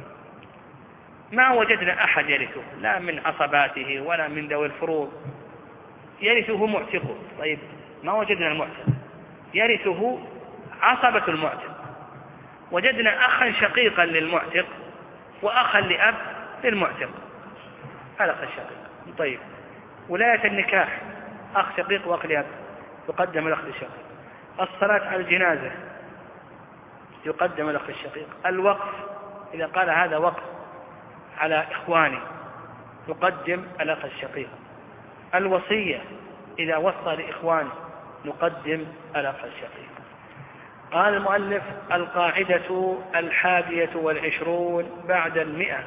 ما وجدنا أحد يرثه لا من عصباته ولا من ذوي الفروض، يرثه معتقه. طيب، ما وجدنا المعتق، يرثه عصبة المعتق. وجدنا أخا شقيقا للمعتق وأخا لأب للمعتق، هذا أخ الشقيق. طيب، ولاية النكاح أخ شقيق وأخ لأب يقدم الأخ الشقيق. الصلاة على الجنازة يقدم الأخ الشقيق. الوقف إذا قال هذا وقف على إخواني يقدم الأخ الشقيق. الوصية إذا وصى لإخوانه نقدم الأخ الشقيق. قال المؤلف: القاعدة الحادية والعشرون بعد المئة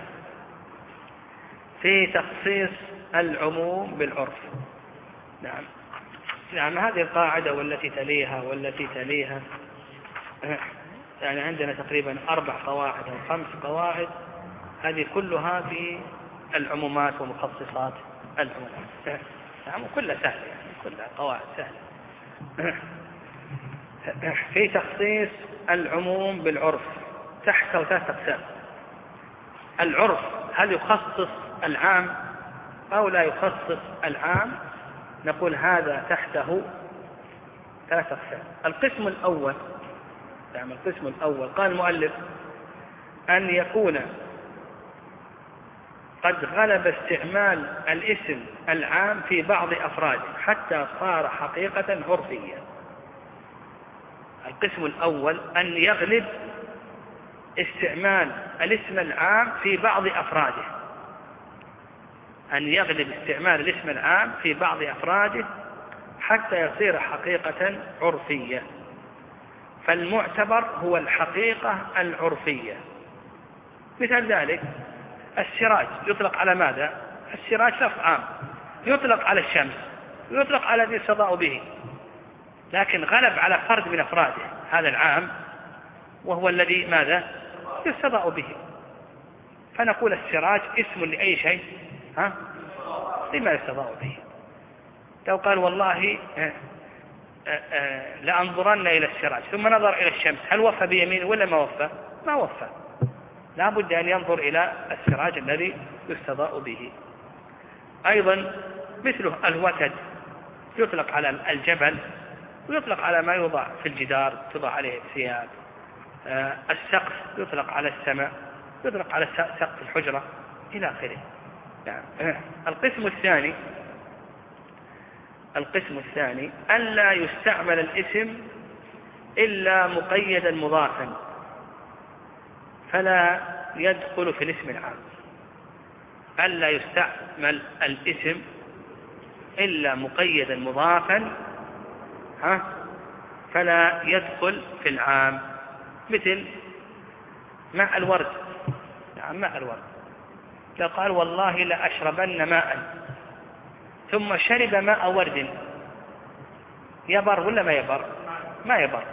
في تخصيص العموم بالعرف. نعم نعم هذه القاعدة والتي تليها والتي تليها، يعني عندنا تقريبا أربع قواعد أو خمس قواعد، هذه كلها في العمومات ومخصصات العمومات. نعم كلها سهلة، يعني كلها قواعد سهلة. في تخصيص العموم بالعرف تحته ثلاث أقسام. العرف هل يخصص العام أو لا يخصص العام؟ نقول هذا تحته ثلاث أقسام. القسم الأول، نعم القسم الأول قال المؤلف: أن يكون قد غلب استعمال الاسم العام في بعض أفراده حتى صار حقيقة عرفية. القسم الأول أن يغلب استعمال الاسم العام في بعض أفراده، أن يغلب استعمال الاسم العام في بعض أفراده حتى يصير حقيقة عرفية. فالمعتبر هو الحقيقة العرفية. مثال ذلك السراج يطلق على ماذا؟ السراج لفظ عام يطلق على الشمس، يطلق على الذي يستضاء به، لكن غلب على فرد من أفراده هذا العام وهو الذي ماذا؟ يستضاء به. فنقول السراج اسم لأي شيء ها؟ لما يستضاء به. لو قال والله لأنظرن إلى السراج ثم نظر إلى الشمس، هل وفى بيمينه ولا ما وفى؟ ما وفى، لا بد أن ينظر إلى السراج الذي يستضاء به. أيضا مثله الوتد يطلق على الجبل ويطلق على ما يوضع في الجدار توضع عليه الثياب. السقف يطلق على السماء، يطلق على سقف الحجرة إلى آخره. يعني القسم الثاني القسم الثاني ألا يستعمل الاسم إلا مقيدا مضافا فلا يدخل في الاسم العام. ألا يستعمل الاسم إلا مقيدا مضافا ها فلا يدخل في العام، مثل ماء الورد. نعم ماء الورد، لو قال والله لأشربن ماء ثم شرب ماء ورد يبر ولا ما يبر؟ ما يبر.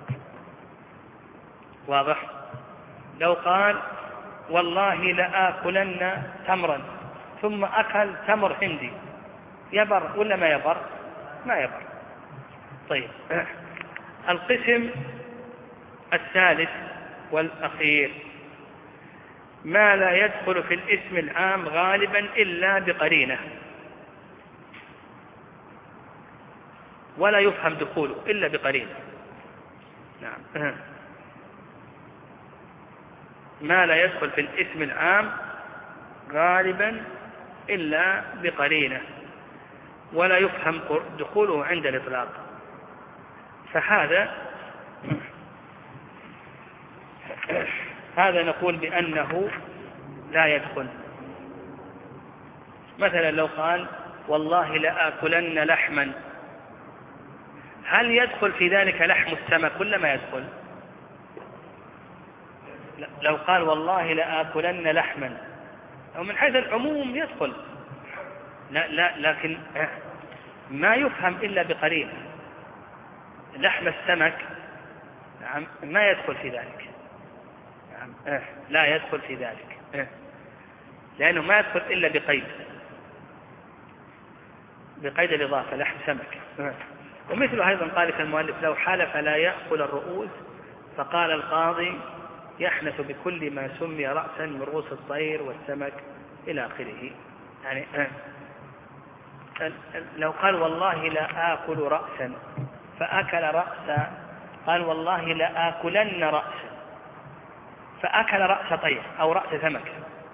واضح؟ لو قال والله لآكلن تمرا ثم أكل تمر هندي يبر ولا ما يبر؟ ما يبر. طيب القسم الثالث والأخير ما لا يدخل في الاسم العام غالبا إلا بقرينة ولا يفهم دخوله إلا بقرينة. نعم ما لا يدخل في الاسم العام غالبا إلا بقرينة ولا يفهم دخوله عند الإطلاق، فهذا هذا نقول بأنه لا يدخل. مثلا لو قال والله لآكلن لحما، هل يدخل في ذلك لحم السمك ولا ما يدخل؟ لو قال والله لآكلن لحما أو من حيث العموم يدخل، لا لا لكن ما يفهم إلا بقرينة. لحم السمك نعم ما يدخل في ذلك، نعم لا يدخل في ذلك لأنه ما يدخل إلا بقيد بقيد الإضافة لحم سمك. ومثل أيضا قال المؤلف لو حلف لا يأكل الرؤوس فقال القاضي يحنث بكل ما سمي رأسا من رؤوس الطير والسمك إلى آخره. يعني لو قال والله لا آكل رأسا فأكل رأسا، قال والله لا آكلن رأسا فأكل رأس طير أو رأس سمك،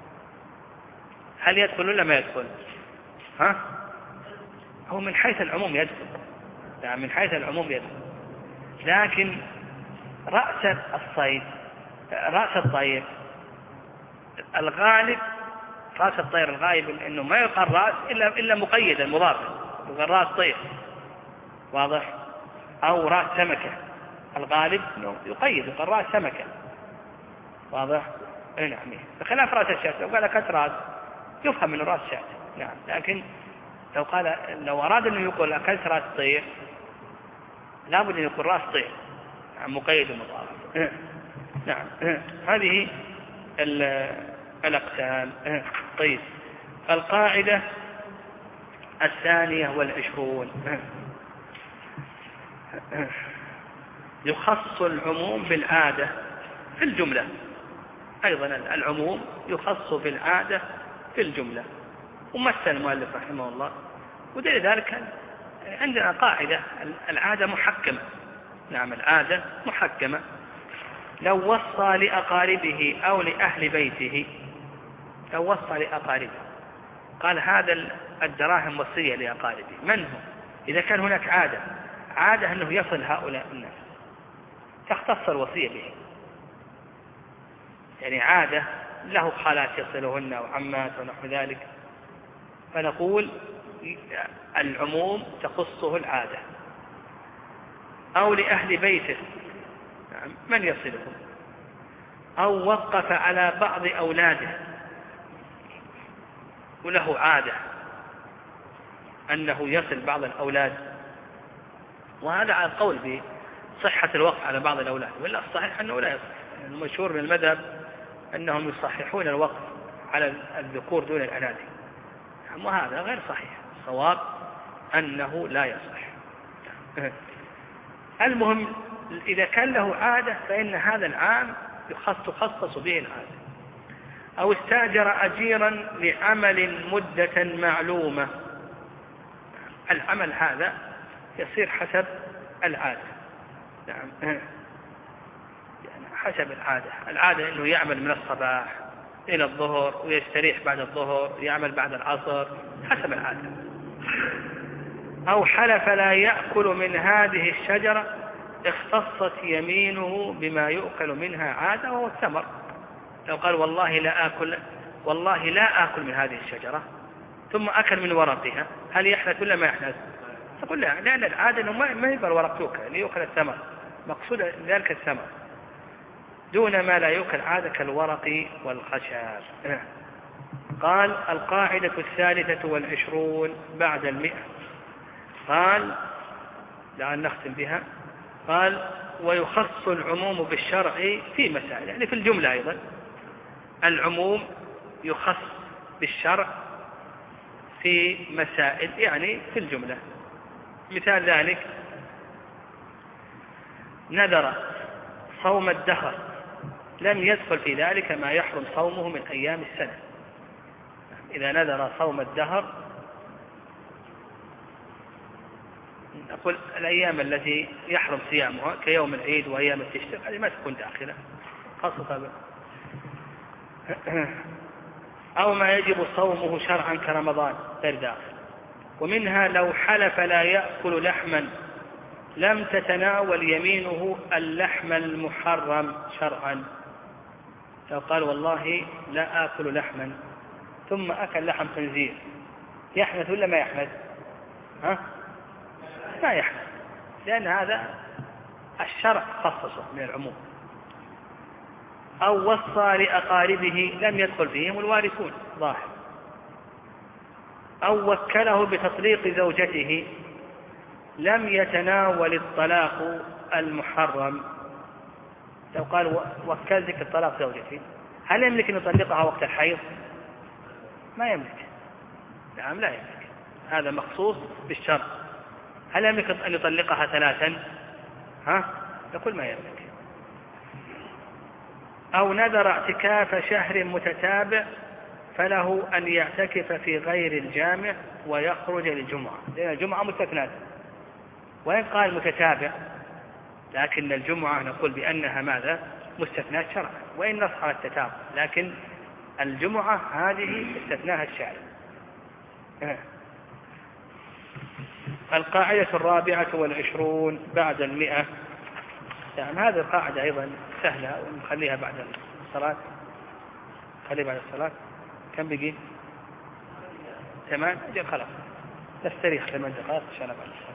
هل يدخل ولا ما يدخل؟ ها؟ هو من حيث العموم يدخل، يعني من حيث العموم يدخل، لكن رأس الصيد رأس الطير الغالب رأس الطير الغالب إنه ما يقال رأس إلا إلا مقيدا مضافا، يقال رأس طير واضح، أو رأس سمكة الغالب إنه يقيد يقال رأس سمكة واضح. نعم بخلاف رأس الشاة لو قال أكلت رأس يفهم من رأس شاة. نعم لكن لو قال لو أراد أنه يقول أكلت رأس طير لابد أن يقول رأس طير نعم مقيد مضاف. نعم هذه الأقسام. طيب القاعدة الثانية والعشرون يخص العموم بالعادة في الجملة. أيضا العموم يخص بالعادة في الجملة. ومثل المؤلف رحمه الله ودليل ذلك عندنا قاعدة العادة محكمة. نعم العادة محكمة. لو وصى لأقاربه أو لأهل بيته، لو وصى لأقاربه قال هذا الدراهم وصية لأقاربه، من هم؟ إذا كان هناك عادة عادة أنه يصل هؤلاء الناس تختص الوصية به، يعني عادة له خالات يصلهن أو عمات ونحو ذلك، فنقول العموم تخصه العادة. أو لأهل بيته من يصلهم، أو وقف على بعض أولاده وله عادة أنه يصل بعض الأولاد، وهذا على القول بصحة الوقف على بعض الأولاد، ولا الصحيح أنه لا يصح. المشهور من المذهب أنهم يصححون الوقف على الذكور دون الأناثي، وهذا غير صحيح. الصواب أنه لا يصح. المهم إذا كان له عادة فإن هذا العام تخصص به العادة. أو استأجر أجيرا لعمل مدة معلومة، العمل هذا يصير حسب العادة. نعم يعني حسب العادة. العادة أنه يعمل من الصباح إلى الظهر ويستريح بعد الظهر، يعمل بعد العصر، حسب العادة. أو حلف لا يأكل من هذه الشجرة اختصت يمينه بما يؤكل منها عادة وهو التمر. لو قال والله لا آكل والله لا آكل من هذه الشجرة ثم أكل من ورقها، هل يحنث ولا ما يحنث؟ تقول لا، لأن العادة أنه ما يبقى الورق يؤكل، ليؤكل الثمر، مقصود ذلك الثمر دون ما لا يؤكل عادة كالورق والخشب. قال القاعدة الثالثة والعشرون بعد المئة، قال لعل نختم بها، قال ويخص العموم بالشرع في مسائل، يعني في الجملة أيضا العموم يخص بالشرع في مسائل، يعني في الجملة. مثال ذلك نذر صوم الدهر لم يدخل في ذلك ما يحرم صومه من أيام السنة. إذا نذر صوم الدهر نقول الأيام التي يحرم صيامها كيوم العيد وأيام التشريق هذه ما تكون داخلة خاصة ب... أو ما يجب صومه شرعا كرمضان غير داخل. ومنها لو حلف لا يأكل لحما لم تتناول يمينه اللحم المحرم شرعا. لو قال والله لا آكل لحما ثم أكل لحم خنزير، يحنث ولا ما يحنث؟ ها؟ ما يحنث، لأن هذا الشرع خصصه من العموم. أو وصى لأقاربه لم يدخل فيهم الوارثون ظاهر. أو وكله بتطليق زوجته لم يتناول الطلاق المحرم. لو قال وكلتك الطلاق زوجتي، هل يملك أن يطلقها وقت الحيض؟ ما يملك. نعم لا يملك، هذا مخصوص بالشرع. هل يملك أن يطلقها ثلاثا؟ ها؟ يقول ما يملك. أو نذر اعتكاف شهر متتابع فله أن يعتكف في غير الجامع ويخرج للجمعة، لأن الجمعة مستثنات. وإن قال متتابع لكن الجمعة نقول بأنها ماذا؟ مستثنات شرعا، وإن نص على التتابع، لكن الجمعة هذه استثناها الشارع. القاعدة الرابعة والعشرون بعد المئة، يعني هذه القاعدة أيضا سهلة ونخليها بعد الصلاة. خليها بعد الصلاة. كم بقي؟ ثمان. أجل خلاص نستريح ثمان دقائق عشان بعد الصلاة.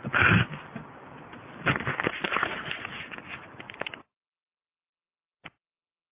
الله.